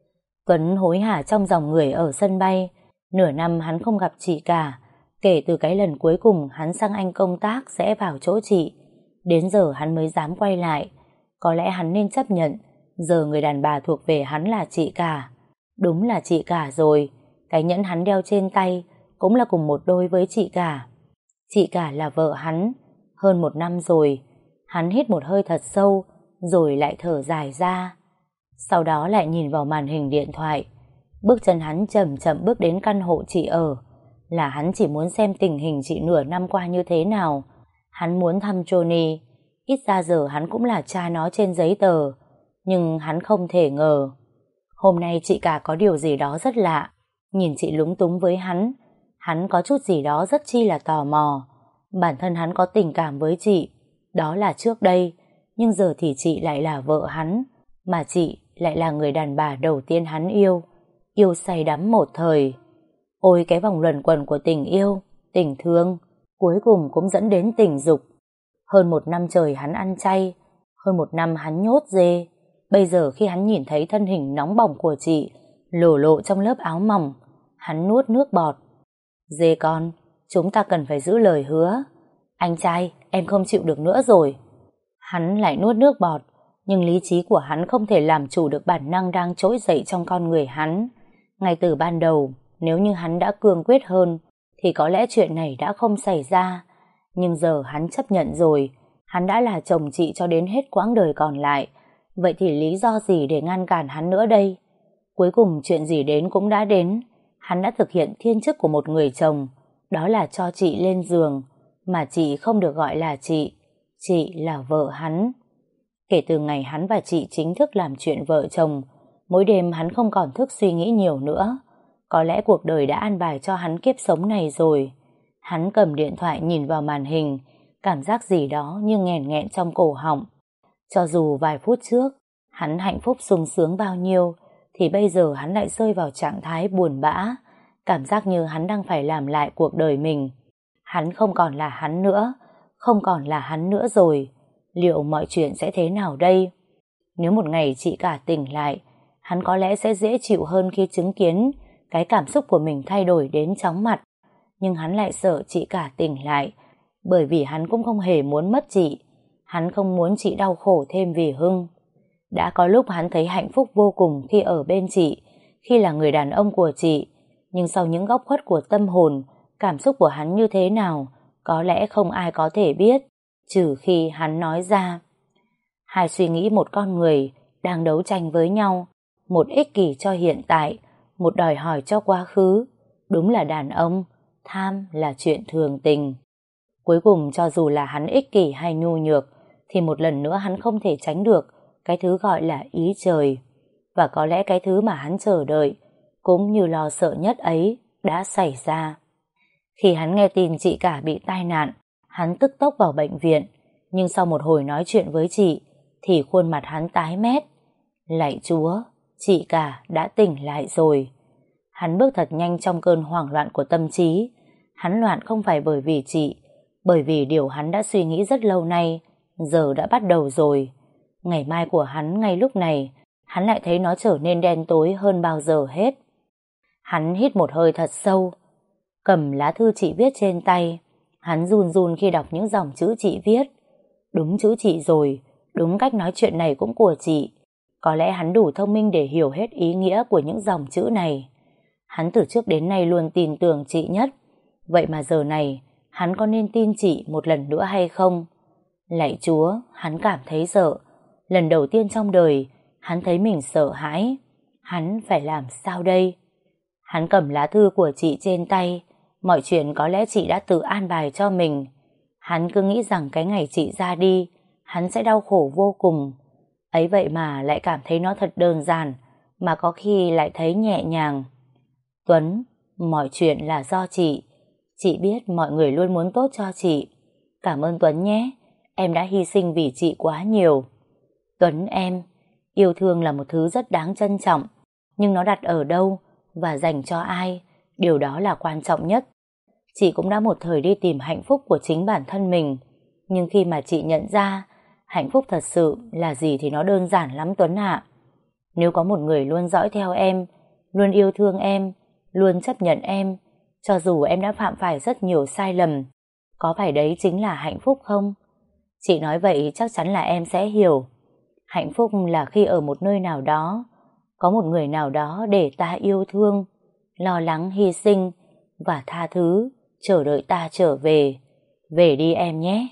Tuấn hối hả trong dòng người ở sân bay. Nửa năm hắn không gặp chị cả. Kể từ cái lần cuối cùng hắn sang Anh công tác sẽ vào chỗ chị. Đến giờ hắn mới dám quay lại. Có lẽ hắn nên chấp nhận giờ người đàn bà thuộc về hắn là chị cả. Đúng là chị cả rồi. Cái nhẫn hắn đeo trên tay cũng là cùng một đôi với chị cả. Chị cả là vợ hắn. Hơn một năm rồi. Hắn hít một hơi thật sâu rồi lại thở dài ra. Sau đó lại nhìn vào màn hình điện thoại. Bước chân hắn chậm chậm bước đến căn hộ chị ở. Là hắn chỉ muốn xem tình hình chị nửa năm qua như thế nào. Hắn muốn thăm Johnny. Ít ra giờ hắn cũng là cha nó trên giấy tờ. Nhưng hắn không thể ngờ. Hôm nay chị cả có điều gì đó rất lạ. Nhìn chị lúng túng với hắn. Hắn có chút gì đó rất chi là tò mò. Bản thân hắn có tình cảm với chị. Đó là trước đây. Nhưng giờ thì chị lại là vợ hắn. Mà chị lại là người đàn bà đầu tiên hắn yêu. Yêu say đắm một thời. Ôi cái vòng luẩn quẩn của tình yêu, tình thương, cuối cùng cũng dẫn đến tình dục. Hơn một năm trời hắn ăn chay, hơn một năm hắn nhốt dê. Bây giờ khi hắn nhìn thấy thân hình nóng bỏng của chị lổ lộ trong lớp áo mỏng, hắn nuốt nước bọt. Dê con, chúng ta cần phải giữ lời hứa. Anh trai, em không chịu được nữa rồi. Hắn lại nuốt nước bọt, nhưng lý trí của hắn không thể làm chủ được bản năng đang trỗi dậy trong con người hắn. Ngay từ ban đầu, nếu như hắn đã cương quyết hơn, thì có lẽ chuyện này đã không xảy ra. Nhưng giờ hắn chấp nhận rồi, hắn đã là chồng chị cho đến hết quãng đời còn lại. Vậy thì lý do gì để ngăn cản hắn nữa đây? Cuối cùng chuyện gì đến cũng đã đến. Hắn đã thực hiện thiên chức của một người chồng, đó là cho chị lên giường, mà chị không được gọi là chị. Chị là vợ hắn. Kể từ ngày hắn và chị chính thức làm chuyện vợ chồng, mỗi đêm hắn không còn thức suy nghĩ nhiều nữa. Có lẽ cuộc đời đã an bài cho hắn kiếp sống này rồi. Hắn cầm điện thoại nhìn vào màn hình, cảm giác gì đó như nghẹn nghẹn trong cổ họng. Cho dù vài phút trước hắn hạnh phúc sung sướng bao nhiêu, thì bây giờ hắn lại rơi vào trạng thái buồn bã, cảm giác như hắn đang phải làm lại cuộc đời mình. Hắn không còn là hắn nữa, không còn là hắn nữa rồi. Liệu mọi chuyện sẽ thế nào đây? Nếu một ngày chị cả tỉnh lại, hắn có lẽ sẽ dễ chịu hơn khi chứng kiến cái cảm xúc của mình thay đổi đến chóng mặt. Nhưng hắn lại sợ chị cả tỉnh lại, bởi vì hắn cũng không hề muốn mất chị. Hắn không muốn chị đau khổ thêm vì Hưng. Đã có lúc hắn thấy hạnh phúc vô cùng khi ở bên chị, khi là người đàn ông của chị. Nhưng sau những góc khuất của tâm hồn, cảm xúc của hắn như thế nào, có lẽ không ai có thể biết, trừ khi hắn nói ra. Hai suy nghĩ một con người đang đấu tranh với nhau, một ích kỷ cho hiện tại, một đòi hỏi cho quá khứ. Đúng là đàn ông, tham là chuyện thường tình. Cuối cùng cho dù là hắn ích kỷ hay nhu nhược, thì một lần nữa hắn không thể tránh được cái thứ gọi là ý trời. Và có lẽ cái thứ mà hắn chờ đợi, cũng như lo sợ nhất ấy, đã xảy ra. Khi hắn nghe tin chị cả bị tai nạn, hắn tức tốc vào bệnh viện, nhưng sau một hồi nói chuyện với chị, thì khuôn mặt hắn tái mét. Lạy Chúa, chị cả đã tỉnh lại rồi. Hắn bước thật nhanh trong cơn hoảng loạn của tâm trí. Hắn loạn không phải bởi vì chị, bởi vì điều hắn đã suy nghĩ rất lâu nay, giờ đã bắt đầu rồi. Ngày mai của hắn ngay lúc này, hắn lại thấy nó trở nên đen tối hơn bao giờ hết. Hắn hít một hơi thật sâu, cầm lá thư chị viết trên tay. Hắn run run khi đọc những dòng chữ chị viết. Đúng chữ chị rồi, đúng cách nói chuyện này cũng của chị. Có lẽ hắn đủ thông minh để hiểu hết ý nghĩa của những dòng chữ này. Hắn từ trước đến nay luôn tin tưởng chị nhất. Vậy mà giờ này, hắn có nên tin chị một lần nữa hay không? Lạy Chúa, hắn cảm thấy sợ. Lần đầu tiên trong đời, hắn thấy mình sợ hãi. Hắn phải làm sao đây? Hắn cầm lá thư của chị trên tay. Mọi chuyện có lẽ chị đã tự an bài cho mình. Hắn cứ nghĩ rằng cái ngày chị ra đi, hắn sẽ đau khổ vô cùng. Ấy vậy mà lại cảm thấy nó thật đơn giản, mà có khi lại thấy nhẹ nhàng. Tuấn, mọi chuyện là do chị. Chị biết mọi người luôn muốn tốt cho chị. Cảm ơn Tuấn nhé, em đã hy sinh vì chị quá nhiều. Tuấn em, yêu thương là một thứ rất đáng trân trọng, nhưng nó đặt ở đâu và dành cho ai, điều đó là quan trọng nhất. Chị cũng đã một thời đi tìm hạnh phúc của chính bản thân mình, nhưng khi mà chị nhận ra hạnh phúc thật sự là gì thì nó đơn giản lắm Tuấn ạ. Nếu có một người luôn dõi theo em, luôn yêu thương em, luôn chấp nhận em, cho dù em đã phạm phải rất nhiều sai lầm, có phải đấy chính là hạnh phúc không? Chị nói vậy chắc chắn là em sẽ hiểu. Hạnh phúc là khi ở một nơi nào đó, có một người nào đó để ta yêu thương, lo lắng hy sinh và tha thứ, chờ đợi ta trở về. Về đi em nhé.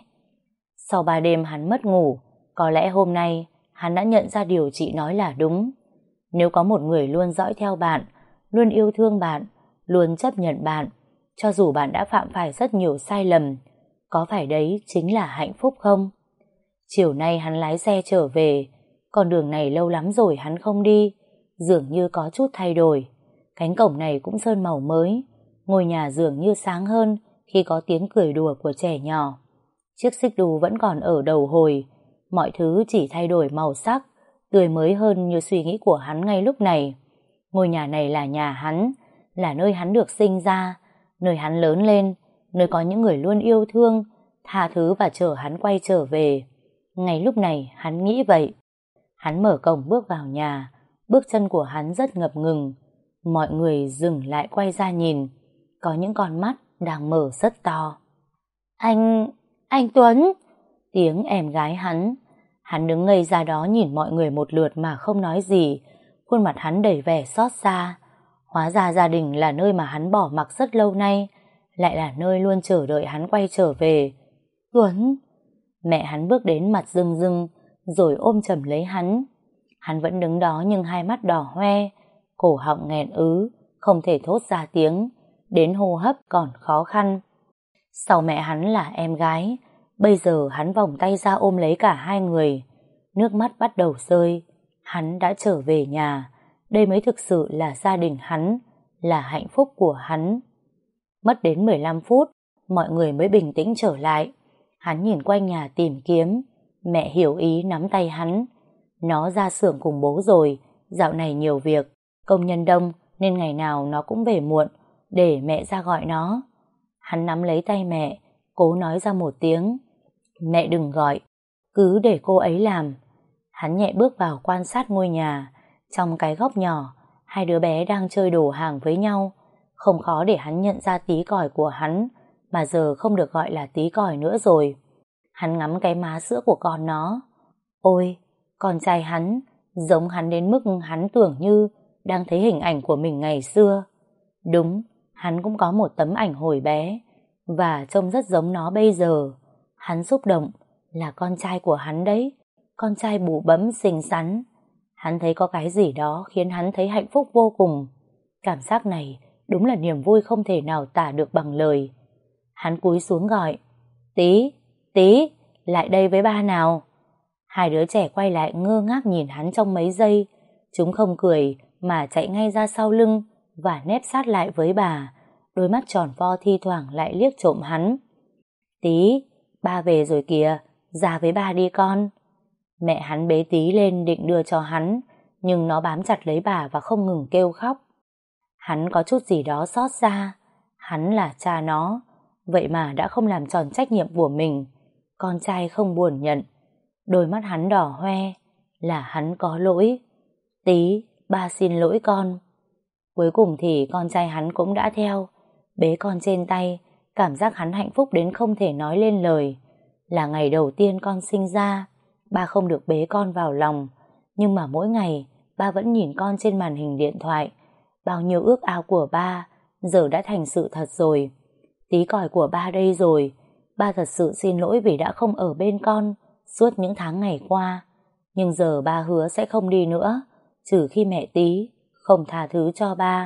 Sau ba đêm hắn mất ngủ, có lẽ hôm nay hắn đã nhận ra điều chị nói là đúng. Nếu có một người luôn dõi theo bạn, luôn yêu thương bạn, luôn chấp nhận bạn, cho dù bạn đã phạm phải rất nhiều sai lầm, có phải đấy chính là hạnh phúc không? Chiều nay hắn lái xe trở về, con đường này lâu lắm rồi hắn không đi, dường như có chút thay đổi. Cánh cổng này cũng sơn màu mới, ngôi nhà dường như sáng hơn khi có tiếng cười đùa của trẻ nhỏ. Chiếc xích đu vẫn còn ở đầu hồi, mọi thứ chỉ thay đổi màu sắc, tươi mới hơn như suy nghĩ của hắn ngay lúc này. Ngôi nhà này là nhà hắn, là nơi hắn được sinh ra, nơi hắn lớn lên, nơi có những người luôn yêu thương, tha thứ và chờ hắn quay trở về. Ngay lúc này hắn nghĩ vậy. Hắn mở cổng bước vào nhà, bước chân của hắn rất ngập ngừng. Mọi người dừng lại quay ra nhìn, có những con mắt đang mở rất to. Anh... anh Tuấn! Tiếng em gái hắn. Hắn đứng ngây ra đó nhìn mọi người một lượt mà không nói gì, khuôn mặt hắn đầy vẻ xót xa. Hóa ra gia đình là nơi mà hắn bỏ mặc rất lâu nay, lại là nơi luôn chờ đợi hắn quay trở về. Tuấn! Mẹ hắn bước đến mặt rưng rưng, rồi ôm chầm lấy hắn. Hắn vẫn đứng đó nhưng hai mắt đỏ hoe, cổ họng nghẹn ứ, không thể thốt ra tiếng, đến hô hấp còn khó khăn. Sau mẹ hắn là em gái, bây giờ hắn vòng tay ra ôm lấy cả hai người. Nước mắt bắt đầu rơi, hắn đã trở về nhà, đây mới thực sự là gia đình hắn, là hạnh phúc của hắn. Mất đến mười lăm phút, mọi người mới bình tĩnh trở lại. Hắn nhìn quanh nhà tìm kiếm, mẹ hiểu ý nắm tay hắn. Nó ra xưởng cùng bố rồi, dạo này nhiều việc, công nhân đông nên ngày nào nó cũng về muộn, để mẹ ra gọi nó. Hắn nắm lấy tay mẹ, cố nói ra một tiếng. Mẹ đừng gọi, cứ để cô ấy làm. Hắn nhẹ bước vào quan sát ngôi nhà. Trong cái góc nhỏ, hai đứa bé đang chơi đổ hàng với nhau. Không khó để hắn nhận ra tí còi của hắn, mà giờ không được gọi là tí còi nữa rồi. Hắn ngắm cái má sữa của con nó. Ôi, con trai hắn, giống hắn đến mức hắn tưởng như đang thấy hình ảnh của mình ngày xưa. Đúng, hắn cũng có một tấm ảnh hồi bé, và trông rất giống nó bây giờ. Hắn xúc động, là con trai của hắn đấy, con trai bụ bẫm xinh xắn. Hắn thấy có cái gì đó khiến hắn thấy hạnh phúc vô cùng. Cảm giác này đúng là niềm vui không thể nào tả được bằng lời. Hắn cúi xuống gọi, Tí, Tí, lại đây với ba nào. Hai đứa trẻ quay lại ngơ ngác nhìn hắn trong mấy giây. Chúng không cười mà chạy ngay ra sau lưng và nép sát lại với bà, đôi mắt tròn vo thi thoảng lại liếc trộm hắn. Tí, ba về rồi kìa, ra với ba đi con. Mẹ hắn bế Tí lên định đưa cho hắn, nhưng nó bám chặt lấy bà và không ngừng kêu khóc. Hắn có chút gì đó xót xa. Hắn là cha nó, vậy mà đã không làm tròn trách nhiệm của mình. Con trai không buồn nhận. Đôi mắt hắn đỏ hoe, là hắn có lỗi. Tí, ba xin lỗi con. Cuối cùng thì con trai hắn cũng đã theo, bế con trên tay. Cảm giác hắn hạnh phúc đến không thể nói lên lời. Là ngày đầu tiên con sinh ra, ba không được bế con vào lòng, nhưng mà mỗi ngày ba vẫn nhìn con trên màn hình điện thoại. Bao nhiêu ước ao của ba giờ đã thành sự thật rồi. Tí còi của ba đây rồi. Ba thật sự xin lỗi vì đã không ở bên con suốt những tháng ngày qua. Nhưng giờ ba hứa sẽ không đi nữa, trừ khi mẹ Tí không tha thứ cho ba.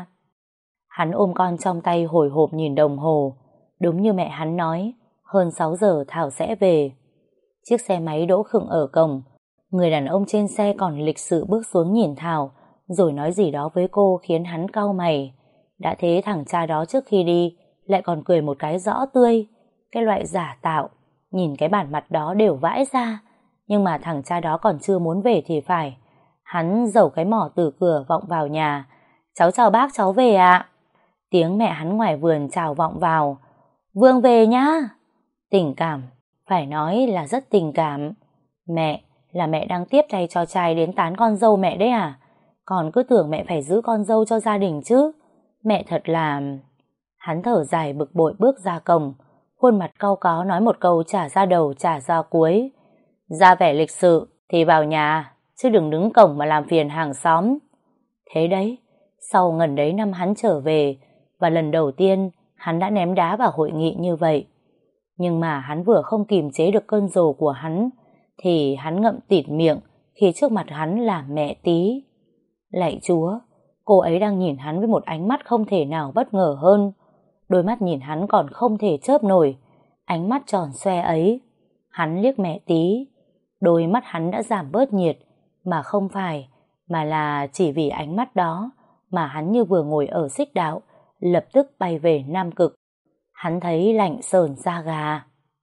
Hắn ôm con trong tay hồi hộp nhìn đồng hồ. Đúng như mẹ hắn nói, hơn sáu giờ Thảo sẽ về. Chiếc xe máy đỗ khựng ở cổng. Người đàn ông trên xe còn lịch sự bước xuống nhìn Thảo, rồi nói gì đó với cô khiến hắn cau mày. Đã thế thằng cha đó trước khi đi lại còn cười một cái rõ tươi. Cái loại giả tạo, nhìn cái bản mặt đó đều vãi ra. Nhưng mà thằng cha đó còn chưa muốn về thì phải. Hắn giẩu cái mỏ từ cửa vọng vào nhà. Cháu chào bác, cháu về ạ. Tiếng mẹ hắn ngoài vườn chào vọng vào. Vương về nhá. Tình cảm, phải nói là rất tình cảm. Mẹ, là mẹ đang tiếp tay cho trai đến tán con dâu mẹ đấy à? Còn cứ tưởng mẹ phải giữ con dâu cho gia đình chứ. Mẹ thật là... Hắn thở dài bực bội bước ra cổng, khuôn mặt cau có nói một câu trả ra đầu trả ra cuối. Ra vẻ lịch sự thì vào nhà, chứ đừng đứng cổng mà làm phiền hàng xóm. Thế đấy, sau ngần đấy năm hắn trở về, và lần đầu tiên hắn đã ném đá vào hội nghị như vậy. Nhưng mà hắn vừa không kìm chế được cơn rồ của hắn, thì hắn ngậm tịt miệng khi trước mặt hắn là mẹ Tí. Lạy Chúa, cô ấy đang nhìn hắn với một ánh mắt không thể nào bất ngờ hơn. Đôi mắt nhìn hắn còn không thể chớp nổi. Ánh mắt tròn xoe ấy. Hắn liếc mẹ Tí. Đôi mắt hắn đã giảm bớt nhiệt. Mà không phải, mà là chỉ vì ánh mắt đó mà hắn như vừa ngồi ở xích đạo, lập tức bay về Nam Cực. Hắn thấy lạnh sờn da gà.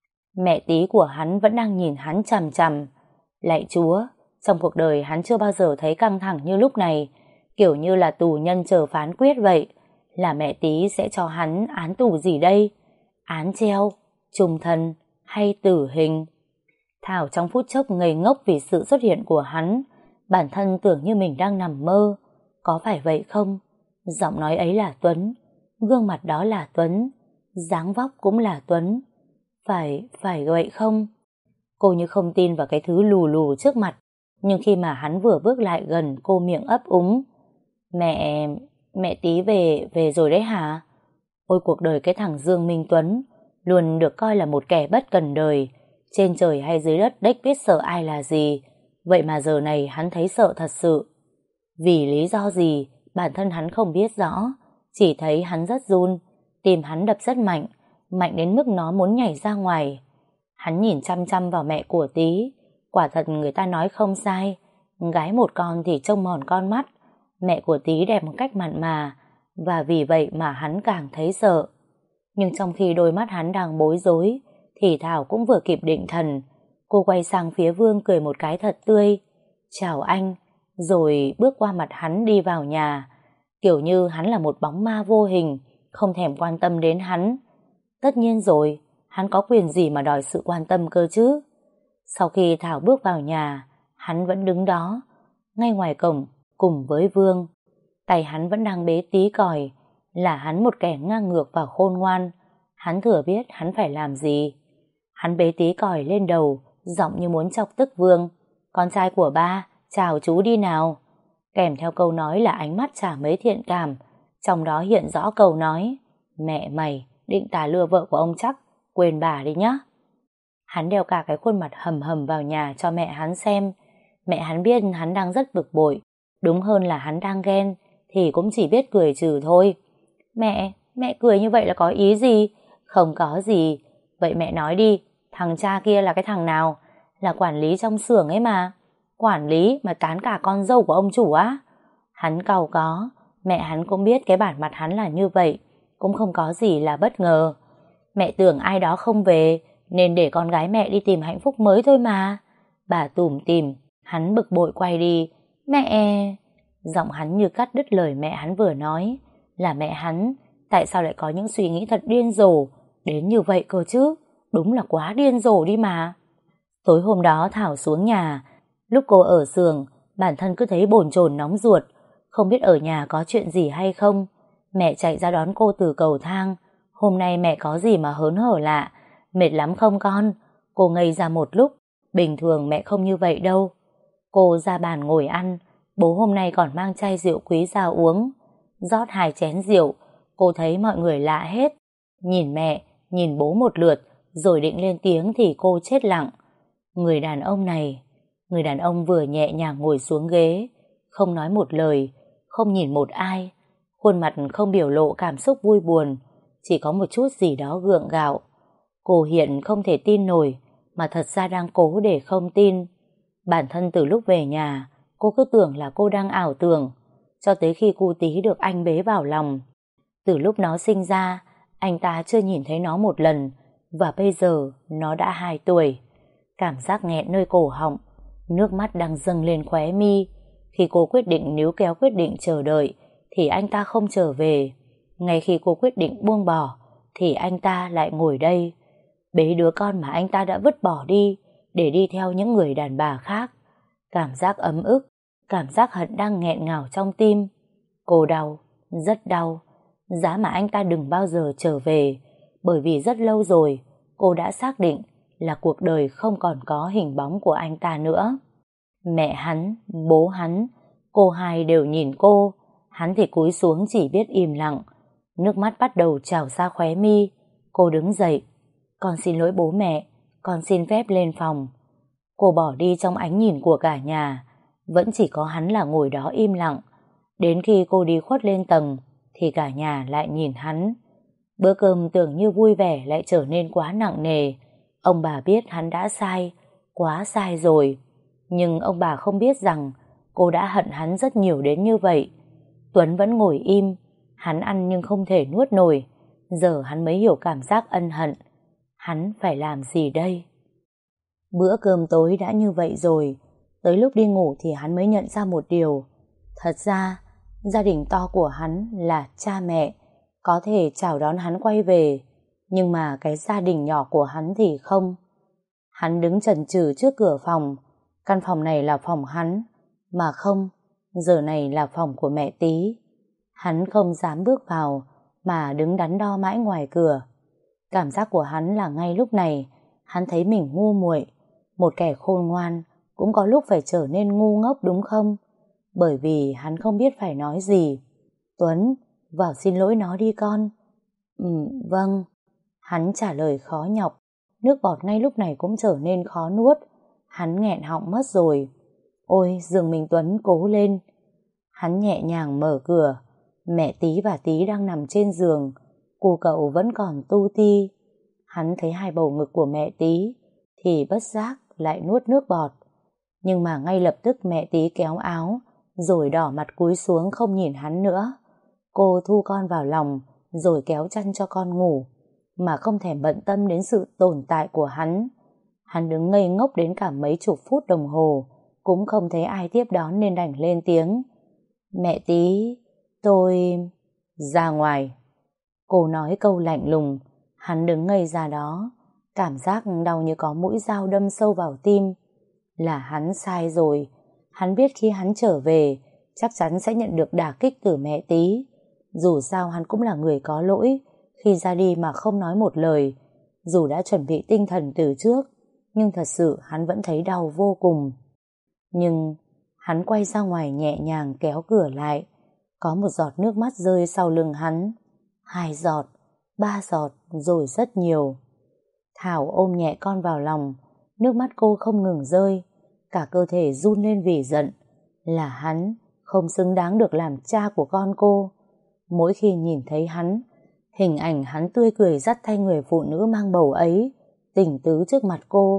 Mẹ Tí của hắn vẫn đang nhìn hắn chằm chằm. Lạy Chúa, trong cuộc đời hắn chưa bao giờ thấy căng thẳng như lúc này, kiểu như là tù nhân chờ phán quyết vậy. Là mẹ Tí sẽ cho hắn án tù gì đây? Án treo, trùng thân hay tử hình? Thảo trong phút chốc ngây ngốc vì sự xuất hiện của hắn. Bản thân tưởng như mình đang nằm mơ. Có phải vậy không? Giọng nói ấy là Tuấn, gương mặt đó là Tuấn, dáng vóc cũng là Tuấn. Phải, phải vậy không? Cô như không tin vào cái thứ lù lù trước mặt. Nhưng khi mà hắn vừa bước lại gần, cô miệng ấp úng. Mẹ... Mẹ Tí về, về rồi đấy hả? Ôi cuộc đời cái thằng Dương Minh Tuấn luôn được coi là một kẻ bất cần đời. Trên trời hay dưới đất đếch biết sợ ai là gì. Vậy mà giờ này hắn thấy sợ thật sự. Vì lý do gì bản thân hắn không biết rõ. Chỉ thấy hắn rất run. Tim hắn đập rất mạnh. Mạnh đến mức nó muốn nhảy ra ngoài. Hắn nhìn chăm chăm vào mẹ của Tí. Quả thật người ta nói không sai. Gái một con thì trông mòn con mắt. Mẹ của Tí đẹp một cách mặn mà, và vì vậy mà hắn càng thấy sợ. Nhưng trong khi đôi mắt hắn đang bối rối, thì Thảo cũng vừa kịp định thần. Cô quay sang phía Vương cười một cái thật tươi. Chào anh, rồi bước qua mặt hắn đi vào nhà. Kiểu như hắn là một bóng ma vô hình, không thèm quan tâm đến hắn. Tất nhiên rồi, hắn có quyền gì mà đòi sự quan tâm cơ chứ. Sau khi Thảo bước vào nhà, hắn vẫn đứng đó, ngay ngoài cổng, cùng với Vương. Tay hắn vẫn đang bế Tí còi. Là hắn một kẻ ngang ngược và khôn ngoan. Hắn thừa biết hắn phải làm gì. Hắn bế Tí còi lên đầu, giọng như muốn chọc tức Vương. Con trai của ba, chào chú đi nào. Kèm theo câu nói là ánh mắt chả mấy thiện cảm. Trong đó hiện rõ câu nói: mẹ mày định tà lừa vợ của ông chắc, quên bà đi nhá. Hắn đeo cả cái khuôn mặt hầm hầm vào nhà cho mẹ hắn xem. Mẹ hắn biết hắn đang rất bực bội. Đúng hơn là hắn đang ghen, thì cũng chỉ biết cười trừ thôi. Mẹ, mẹ cười như vậy là có ý gì? Không có gì. Vậy mẹ nói đi, thằng cha kia là cái thằng nào? là quản lý trong xưởng ấy mà. Quản lý mà tán cả con dâu của ông chủ á? Hắn cau có, mẹ hắn cũng biết cái bản mặt hắn là như vậy, cũng không có gì là bất ngờ. Mẹ tưởng ai đó không về, nên để con gái mẹ đi tìm hạnh phúc mới thôi mà. Bà tủm tỉm, hắn bực bội quay đi. Mẹ... Giọng hắn như cắt đứt lời mẹ hắn vừa nói. Là mẹ hắn, tại sao lại có những suy nghĩ thật điên rồ đến như vậy cơ chứ? Đúng là quá điên rồ đi mà. Tối hôm đó Thảo xuống nhà. Lúc cô ở giường, bản thân cứ thấy bồn chồn nóng ruột, không biết ở nhà có chuyện gì hay không. Mẹ chạy ra đón cô từ cầu thang. Hôm nay mẹ có gì mà hớn hở lạ? Mệt lắm không con? Cô ngây ra một lúc. Bình thường mẹ không như vậy đâu. Cô ra bàn ngồi ăn. Bố hôm nay còn mang chai rượu quý ra uống. Rót hai chén rượu. Cô thấy mọi người lạ hết. Nhìn mẹ, nhìn bố một lượt, rồi định lên tiếng thì cô chết lặng. Người đàn ông này, người đàn ông vừa nhẹ nhàng ngồi xuống ghế, không nói một lời, không nhìn một ai, khuôn mặt không biểu lộ cảm xúc vui buồn, chỉ có một chút gì đó gượng gạo. Cô hiện không thể tin nổi, mà thật ra đang cố để không tin. Bản thân từ lúc về nhà, cô cứ tưởng là cô đang ảo tưởng, cho tới khi cu tí được anh bế vào lòng. Từ lúc nó sinh ra, anh ta chưa nhìn thấy nó một lần, và bây giờ nó đã hai tuổi. Cảm giác nghẹn nơi cổ họng, nước mắt đang dâng lên khóe mi. Khi cô quyết định níu kéo quyết định chờ đợi, thì anh ta không trở về. Ngay khi cô quyết định buông bỏ, thì anh ta lại ngồi đây, bế đứa con mà anh ta đã vứt bỏ đi, để đi theo những người đàn bà khác. Cảm giác ấm ức, cảm giác hận đang nghẹn ngào trong tim. Cô đau, rất đau. Giá mà anh ta đừng bao giờ trở về, bởi vì rất lâu rồi cô đã xác định là cuộc đời không còn có hình bóng của anh ta nữa. Mẹ hắn, bố hắn, cô hai đều nhìn cô. Hắn thì cúi xuống chỉ biết im lặng. Nước mắt bắt đầu trào ra khóe mi. Cô đứng dậy. Con xin lỗi bố mẹ, con xin phép lên phòng. Cô bỏ đi trong ánh nhìn của cả nhà. Vẫn chỉ có hắn là ngồi đó im lặng. Đến khi cô đi khuất lên tầng thì cả nhà lại nhìn hắn. Bữa cơm tưởng như vui vẻ lại trở nên quá nặng nề. Ông bà biết hắn đã sai, quá sai rồi. Nhưng ông bà không biết rằng cô đã hận hắn rất nhiều đến như vậy. Tuấn vẫn ngồi im. Hắn ăn nhưng không thể nuốt nổi. Giờ hắn mới hiểu cảm giác ân hận. Hắn phải làm gì đây? Bữa cơm tối đã như vậy rồi. Tới lúc đi ngủ thì hắn mới nhận ra một điều. Thật ra, gia đình to của hắn là cha mẹ, có thể chào đón hắn quay về. Nhưng mà cái gia đình nhỏ của hắn thì không. Hắn đứng chần chừ trước cửa phòng. Căn phòng này là phòng hắn, mà không, giờ này là phòng của mẹ Tí. Hắn không dám bước vào, mà đứng đắn đo mãi ngoài cửa. Cảm giác của hắn là ngay lúc này, hắn thấy mình ngu muội. Một kẻ khôn ngoan cũng có lúc phải trở nên ngu ngốc đúng không? Bởi vì hắn không biết phải nói gì. Tuấn, vào xin lỗi nó đi con. Ừ, vâng. Hắn trả lời khó nhọc. Nước bọt ngay lúc này cũng trở nên khó nuốt. Hắn nghẹn họng mất rồi. Ôi, giường mình Tuấn cố lên. Hắn nhẹ nhàng mở cửa. Mẹ Tí và Tí đang nằm trên giường. Cô cậu vẫn còn tu ti. Hắn thấy hai bầu ngực của mẹ Tí thì bất giác lại nuốt nước bọt. Nhưng mà ngay lập tức mẹ Tí kéo áo, rồi đỏ mặt cúi xuống không nhìn hắn nữa. Cô thu con vào lòng, rồi kéo chăn cho con ngủ, mà không thèm bận tâm đến sự tồn tại của hắn. Hắn đứng ngây ngốc đến cả mấy chục phút đồng hồ, cũng không thấy ai tiếp đón nên đành lên tiếng. Mẹ Tí, tôi... Ra ngoài. Cô nói câu lạnh lùng. Hắn đứng ngây ra đó, cảm giác đau như có mũi dao đâm sâu vào tim. Là hắn sai rồi. Hắn biết khi hắn trở về chắc chắn sẽ nhận được đả kích từ mẹ Tí. Dù sao hắn cũng là người có lỗi khi ra đi mà không nói một lời. Dù đã chuẩn bị tinh thần từ trước, nhưng thật sự hắn vẫn thấy đau vô cùng. Nhưng hắn quay ra ngoài nhẹ nhàng kéo cửa lại. Có một giọt nước mắt rơi sau lưng hắn. Hai giọt, ba giọt, rồi rất nhiều. Thảo ôm nhẹ con vào lòng. Nước mắt cô không ngừng rơi. Cả cơ thể run lên vì giận. Là hắn không xứng đáng được làm cha của con cô. Mỗi khi nhìn thấy hắn, hình ảnh hắn tươi cười dắt tay người phụ nữ mang bầu ấy tỉnh tứ trước mặt cô,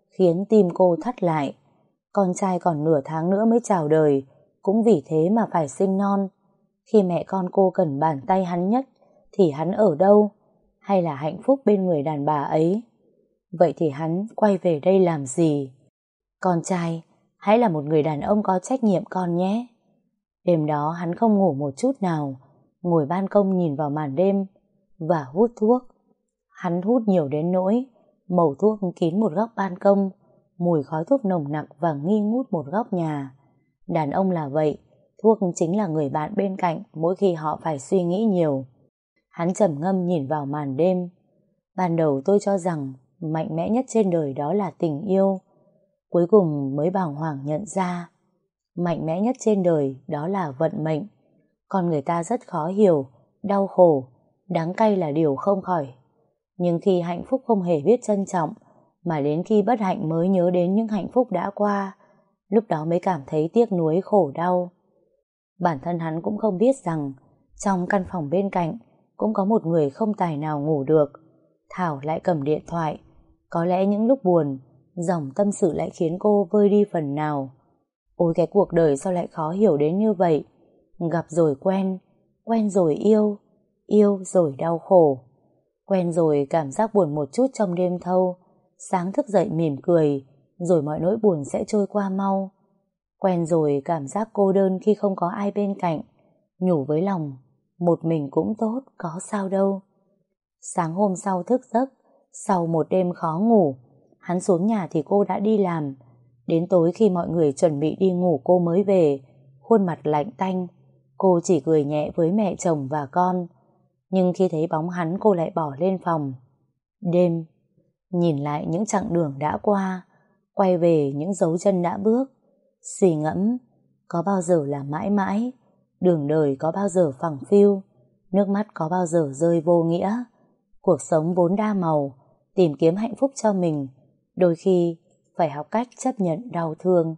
khiến tim cô thắt lại. Con trai còn nửa tháng nữa mới chào đời, cũng vì thế mà phải sinh non. Khi mẹ con cô cần bàn tay hắn nhất, thì hắn ở đâu? Hay là hạnh phúc bên người đàn bà ấy? Vậy thì hắn quay về đây làm gì? Con trai, hãy là một người đàn ông có trách nhiệm con nhé. Đêm đó hắn không ngủ một chút nào, ngồi ban công nhìn vào màn đêm và hút thuốc. Hắn hút nhiều đến nỗi mẩu thuốc kín một góc ban công, mùi khói thuốc nồng nặc và nghi ngút một góc nhà. Đàn ông là vậy, thuốc chính là người bạn bên cạnh mỗi khi họ phải suy nghĩ nhiều. Hắn trầm ngâm nhìn vào màn đêm. Ban đầu tôi cho rằng mạnh mẽ nhất trên đời đó là tình yêu. Cuối cùng mới bàng hoàng nhận ra mạnh mẽ nhất trên đời đó là vận mệnh. Con người ta rất khó hiểu, đau khổ, đắng cay là điều không khỏi. Nhưng khi hạnh phúc không hề biết trân trọng, mà đến khi bất hạnh mới nhớ đến những hạnh phúc đã qua, lúc đó mới cảm thấy tiếc nuối khổ đau. Bản thân hắn cũng không biết rằng trong căn phòng bên cạnh cũng có một người không tài nào ngủ được. Thảo lại cầm điện thoại. Có lẽ những lúc buồn, dòng tâm sự lại khiến cô vơi đi phần nào. Ôi cái cuộc đời sao lại khó hiểu đến như vậy. Gặp rồi quen, quen rồi yêu, yêu rồi đau khổ. Quen rồi cảm giác buồn một chút trong đêm thâu, sáng thức dậy mỉm cười, rồi mọi nỗi buồn sẽ trôi qua mau. Quen rồi cảm giác cô đơn khi không có ai bên cạnh, nhủ với lòng, một mình cũng tốt, có sao đâu. Sáng hôm sau thức giấc, sau một đêm khó ngủ, hắn xuống nhà thì cô đã đi làm. Đến tối khi mọi người chuẩn bị đi ngủ cô mới về, khuôn mặt lạnh tanh. Cô chỉ cười nhẹ với mẹ chồng và con. Nhưng khi thấy bóng hắn cô lại bỏ lên phòng. Đêm, nhìn lại những chặng đường đã qua, quay về những dấu chân đã bước, suy ngẫm, có bao giờ là mãi mãi, đường đời có bao giờ phẳng phiu, nước mắt có bao giờ rơi vô nghĩa. Cuộc sống vốn đa màu, tìm kiếm hạnh phúc cho mình, đôi khi phải học cách chấp nhận đau thương.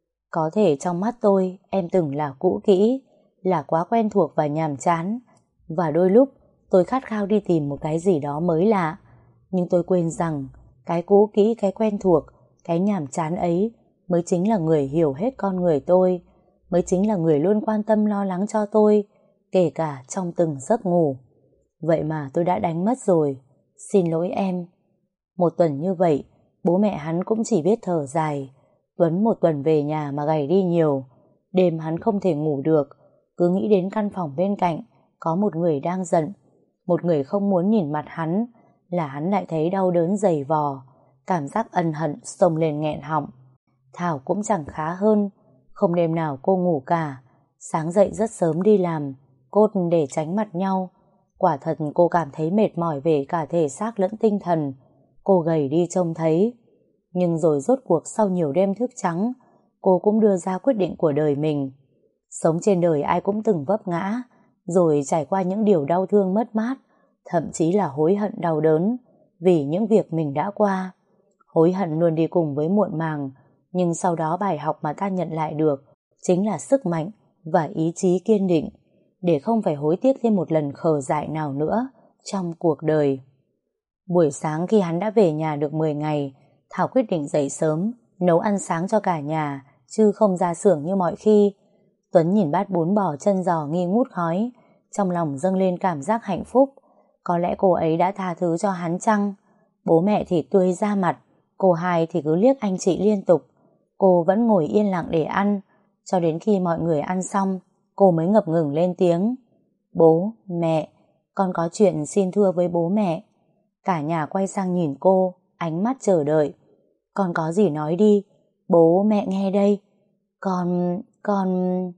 Có thể trong mắt tôi em từng là cũ kỹ, là quá quen thuộc và nhàm chán, và đôi lúc tôi khát khao đi tìm một cái gì đó mới lạ. Nhưng tôi quên rằng cái cũ kỹ, cái quen thuộc, cái nhàm chán ấy mới chính là người hiểu hết con người tôi, mới chính là người luôn quan tâm lo lắng cho tôi, kể cả trong từng giấc ngủ. Vậy mà tôi đã đánh mất rồi. Xin lỗi em. Một tuần như vậy, bố mẹ hắn cũng chỉ biết thở dài. Tuấn một tuần về nhà mà gầy đi nhiều. Đêm hắn không thể ngủ được, cứ nghĩ đến căn phòng bên cạnh có một người đang giận, một người không muốn nhìn mặt hắn, là hắn lại thấy đau đớn dày vò, cảm giác ân hận xông lên nghẹn họng. Thảo cũng chẳng khá hơn, không đêm nào cô ngủ cả. Sáng dậy rất sớm đi làm, cốt để tránh mặt nhau. Quả thật cô cảm thấy mệt mỏi về cả thể xác lẫn tinh thần. Cô gầy đi trông thấy. Nhưng rồi rốt cuộc sau nhiều đêm thức trắng, cô cũng đưa ra quyết định của đời mình. Sống trên đời ai cũng từng vấp ngã, rồi trải qua những điều đau thương mất mát, thậm chí là hối hận đau đớn vì những việc mình đã qua. Hối hận luôn đi cùng với muộn màng, nhưng sau đó bài học mà ta nhận lại được chính là sức mạnh và ý chí kiên định, để không phải hối tiếc thêm một lần khờ dại nào nữa trong cuộc đời. Buổi sáng khi hắn đã về nhà được mười ngày, Thảo quyết định dậy sớm, nấu ăn sáng cho cả nhà, chứ không ra xưởng như mọi khi. Tuấn nhìn bát bún bò chân giò nghi ngút khói, trong lòng dâng lên cảm giác hạnh phúc. Có lẽ cô ấy đã tha thứ cho hắn chăng? Bố mẹ thì tươi ra mặt, cô hai thì cứ liếc anh chị liên tục. Cô vẫn ngồi yên lặng để ăn, cho đến khi mọi người ăn xong, cô mới ngập ngừng lên tiếng. Bố, mẹ, con có chuyện xin thưa với bố mẹ. Cả nhà quay sang nhìn cô, ánh mắt chờ đợi. Con có gì nói đi, bố mẹ nghe đây. Con, con...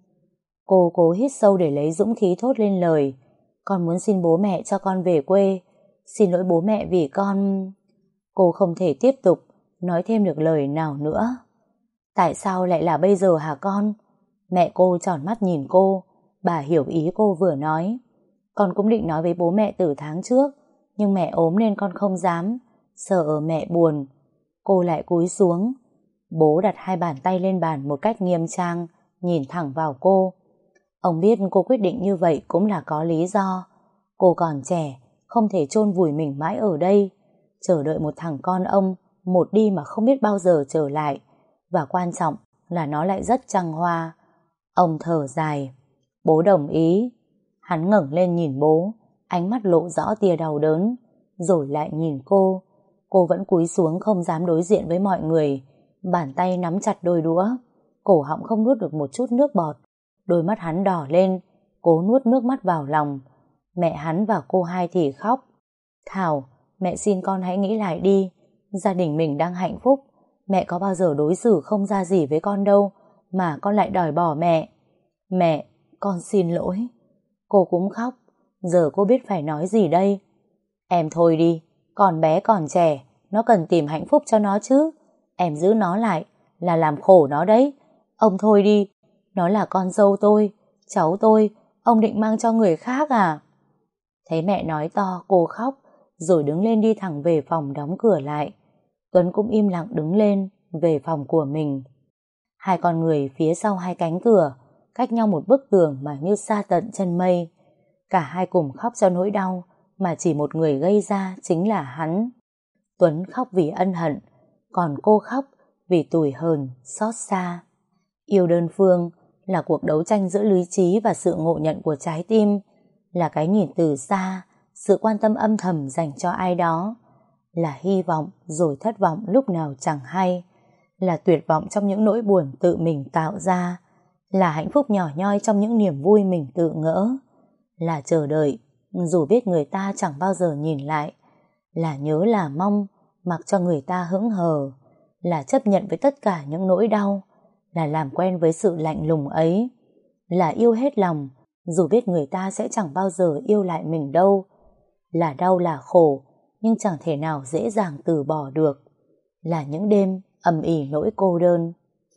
Cô cố hít sâu để lấy dũng khí thốt lên lời. Con muốn xin bố mẹ cho con về quê. Xin lỗi bố mẹ vì con... Cô không thể tiếp tục nói thêm được lời nào nữa. Tại sao lại là bây giờ hả con? Mẹ cô tròn mắt nhìn cô. Bà hiểu ý cô vừa nói. Con cũng định nói với bố mẹ từ tháng trước, nhưng mẹ ốm nên con không dám, sợ mẹ buồn. Cô lại cúi xuống. Bố đặt hai bàn tay lên bàn một cách nghiêm trang, nhìn thẳng vào cô. Ông biết cô quyết định như vậy cũng là có lý do. Cô còn trẻ, không thể chôn vùi mình mãi ở đây, chờ đợi một thằng con ông một đi mà không biết bao giờ trở lại, và quan trọng là nó lại rất trăng hoa. Ông thở dài. Bố đồng ý. Hắn ngẩng lên nhìn bố, ánh mắt lộ rõ tia đau đớn, rồi lại nhìn cô. Cô vẫn cúi xuống không dám đối diện với mọi người, bàn tay nắm chặt đôi đũa, cổ họng không nuốt được một chút nước bọt. Đôi mắt hắn đỏ lên, cố nuốt nước mắt vào lòng. Mẹ hắn và cô hai thì khóc. Thảo, mẹ xin con hãy nghĩ lại đi. Gia đình mình đang hạnh phúc, mẹ có bao giờ đối xử không ra gì với con đâu, mà con lại đòi bỏ mẹ. Mẹ, con xin lỗi. Cô cũng khóc. Giờ cô biết phải nói gì đây? Em thôi đi, còn bé còn trẻ, nó cần tìm hạnh phúc cho nó chứ. Em giữ nó lại là làm khổ nó đấy. Ông thôi đi, nó là con dâu tôi, cháu tôi, ông định mang cho người khác à? Thấy mẹ nói to, cô khóc, rồi đứng lên đi thẳng về phòng đóng cửa lại. Tuấn cũng im lặng đứng lên, về phòng của mình. Hai con người phía sau hai cánh cửa, cách nhau một bức tường mà như xa tận chân mây. Cả hai cùng khóc cho nỗi đau mà chỉ một người gây ra, chính là hắn. Tuấn khóc vì ân hận, còn cô khóc vì tủi hờn, xót xa. Yêu đơn phương là cuộc đấu tranh giữa lý trí và sự ngộ nhận của trái tim, là cái nhìn từ xa, sự quan tâm âm thầm dành cho ai đó, là hy vọng rồi thất vọng lúc nào chẳng hay, là tuyệt vọng trong những nỗi buồn tự mình tạo ra, là hạnh phúc nhỏ nhoi trong những niềm vui mình tự ngỡ, là chờ đợi dù biết người ta chẳng bao giờ nhìn lại, là nhớ là mong mặc cho người ta hững hờ, là chấp nhận với tất cả những nỗi đau, là làm quen với sự lạnh lùng ấy, là yêu hết lòng dù biết người ta sẽ chẳng bao giờ yêu lại mình đâu, là đau là khổ nhưng chẳng thể nào dễ dàng từ bỏ được, là những đêm ầm ỉ nỗi cô đơn.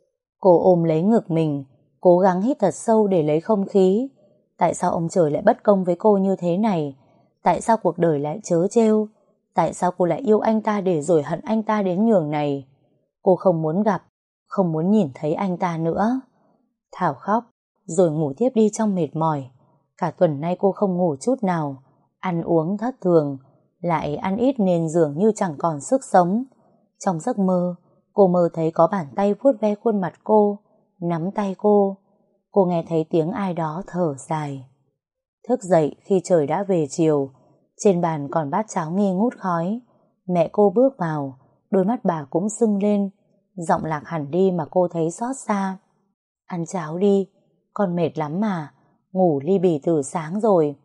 Cô ôm lấy ngực mình, cố gắng hít thật sâu để lấy không khí. Tại sao ông trời lại bất công với cô như thế này? Tại sao cuộc đời lại trớ trêu? Tại sao cô lại yêu anh ta để rồi hận anh ta đến nhường này? Cô không muốn gặp, không muốn nhìn thấy anh ta nữa. Thảo khóc, rồi ngủ tiếp đi trong mệt mỏi. Cả tuần nay cô không ngủ chút nào, ăn uống thất thường, lại ăn ít nên dường như chẳng còn sức sống. Trong giấc mơ, cô mơ thấy có bàn tay vuốt ve khuôn mặt cô, nắm tay cô. Cô nghe thấy tiếng ai đó thở dài. Thức dậy khi trời đã về chiều, trên bàn còn bát cháo nghi ngút khói. Mẹ cô bước vào, đôi mắt bà cũng sưng lên, giọng lạc hẳn đi mà cô thấy xót xa. Ăn cháo đi, con mệt lắm mà, ngủ li bì từ sáng rồi.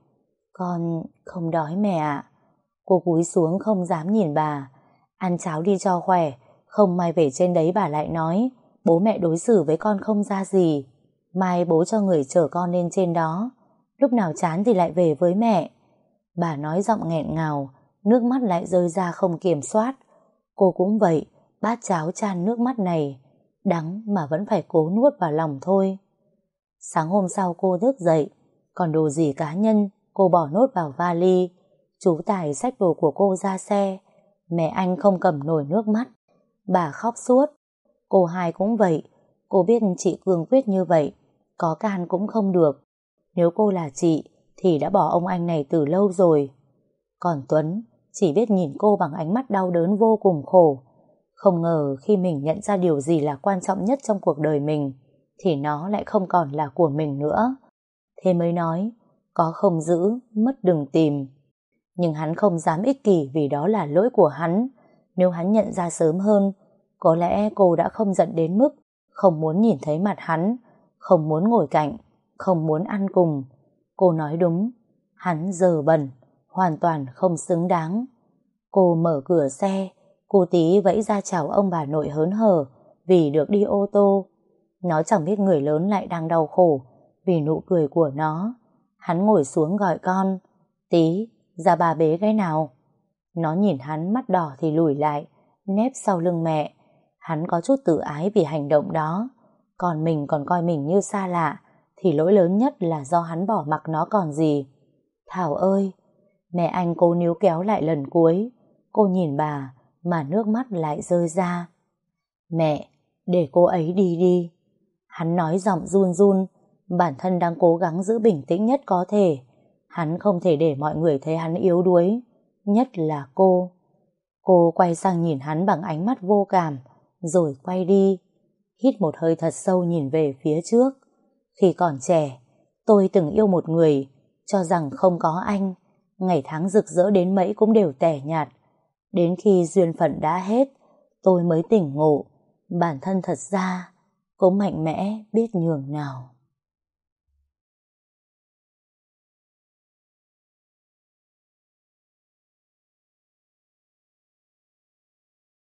Con không đói mẹ ạ. Cô cúi xuống không dám nhìn bà. Ăn cháo đi cho khỏe, không mai về trên đấy bà lại nói bố mẹ đối xử với con không ra gì. Mai bố cho người chở con lên trên đó, lúc nào chán thì lại về với mẹ. Bà nói giọng nghẹn ngào, nước mắt lại rơi ra không kiểm soát. Cô cũng vậy, bát cháo chan nước mắt này, đắng mà vẫn phải cố nuốt vào lòng thôi. Sáng hôm sau cô thức dậy, còn đồ gì cá nhân cô bỏ nốt vào vali. Chú Tài xách đồ của cô ra xe. Mẹ anh không cầm nổi nước mắt, bà khóc suốt. Cô hai cũng vậy, cô biết chị cương quyết như vậy, có can cũng không được. Nếu cô là chị thì đã bỏ ông anh này từ lâu rồi. Còn Tuấn chỉ biết nhìn cô bằng ánh mắt đau đớn vô cùng khổ. Không ngờ khi mình nhận ra điều gì là quan trọng nhất trong cuộc đời mình thì nó lại không còn là của mình nữa. Thế mới nói, có không giữ, mất đừng tìm. Nhưng hắn không dám ích kỷ vì đó là lỗi của hắn. Nếu hắn nhận ra sớm hơn, có lẽ cô đã không giận đến mức không muốn nhìn thấy mặt hắn, không muốn ngồi cạnh, không muốn ăn cùng. Cô nói đúng, hắn dơ bẩn, hoàn toàn không xứng đáng. Cô mở cửa xe, cô tí vẫy ra chào ông bà nội hớn hở vì được đi ô tô. Nó chẳng biết người lớn lại đang đau khổ vì nụ cười của nó. Hắn ngồi xuống gọi con, Tí, ra bà bế cái nào. Nó nhìn hắn mắt đỏ thì lùi lại, nép sau lưng mẹ. Hắn có chút tự ái vì hành động đó. Còn mình còn coi mình như xa lạ thì lỗi lớn nhất là do hắn bỏ mặc nó còn gì. Thảo ơi! Mẹ anh cố níu kéo lại lần cuối. Cô nhìn bà mà nước mắt lại rơi ra. Mẹ, để cô ấy đi đi. Hắn nói giọng run run, bản thân đang cố gắng giữ bình tĩnh nhất có thể. Hắn không thể để mọi người thấy hắn yếu đuối, nhất là cô. Cô quay sang nhìn hắn bằng ánh mắt vô cảm, rồi quay đi. Hít một hơi thật sâu nhìn về phía trước. Khi còn trẻ, tôi từng yêu một người, cho rằng không có anh, ngày tháng rực rỡ đến mấy cũng đều tẻ nhạt. Đến khi duyên phận đã hết, tôi mới tỉnh ngộ, bản thân thật ra cũng mạnh mẽ biết nhường nào.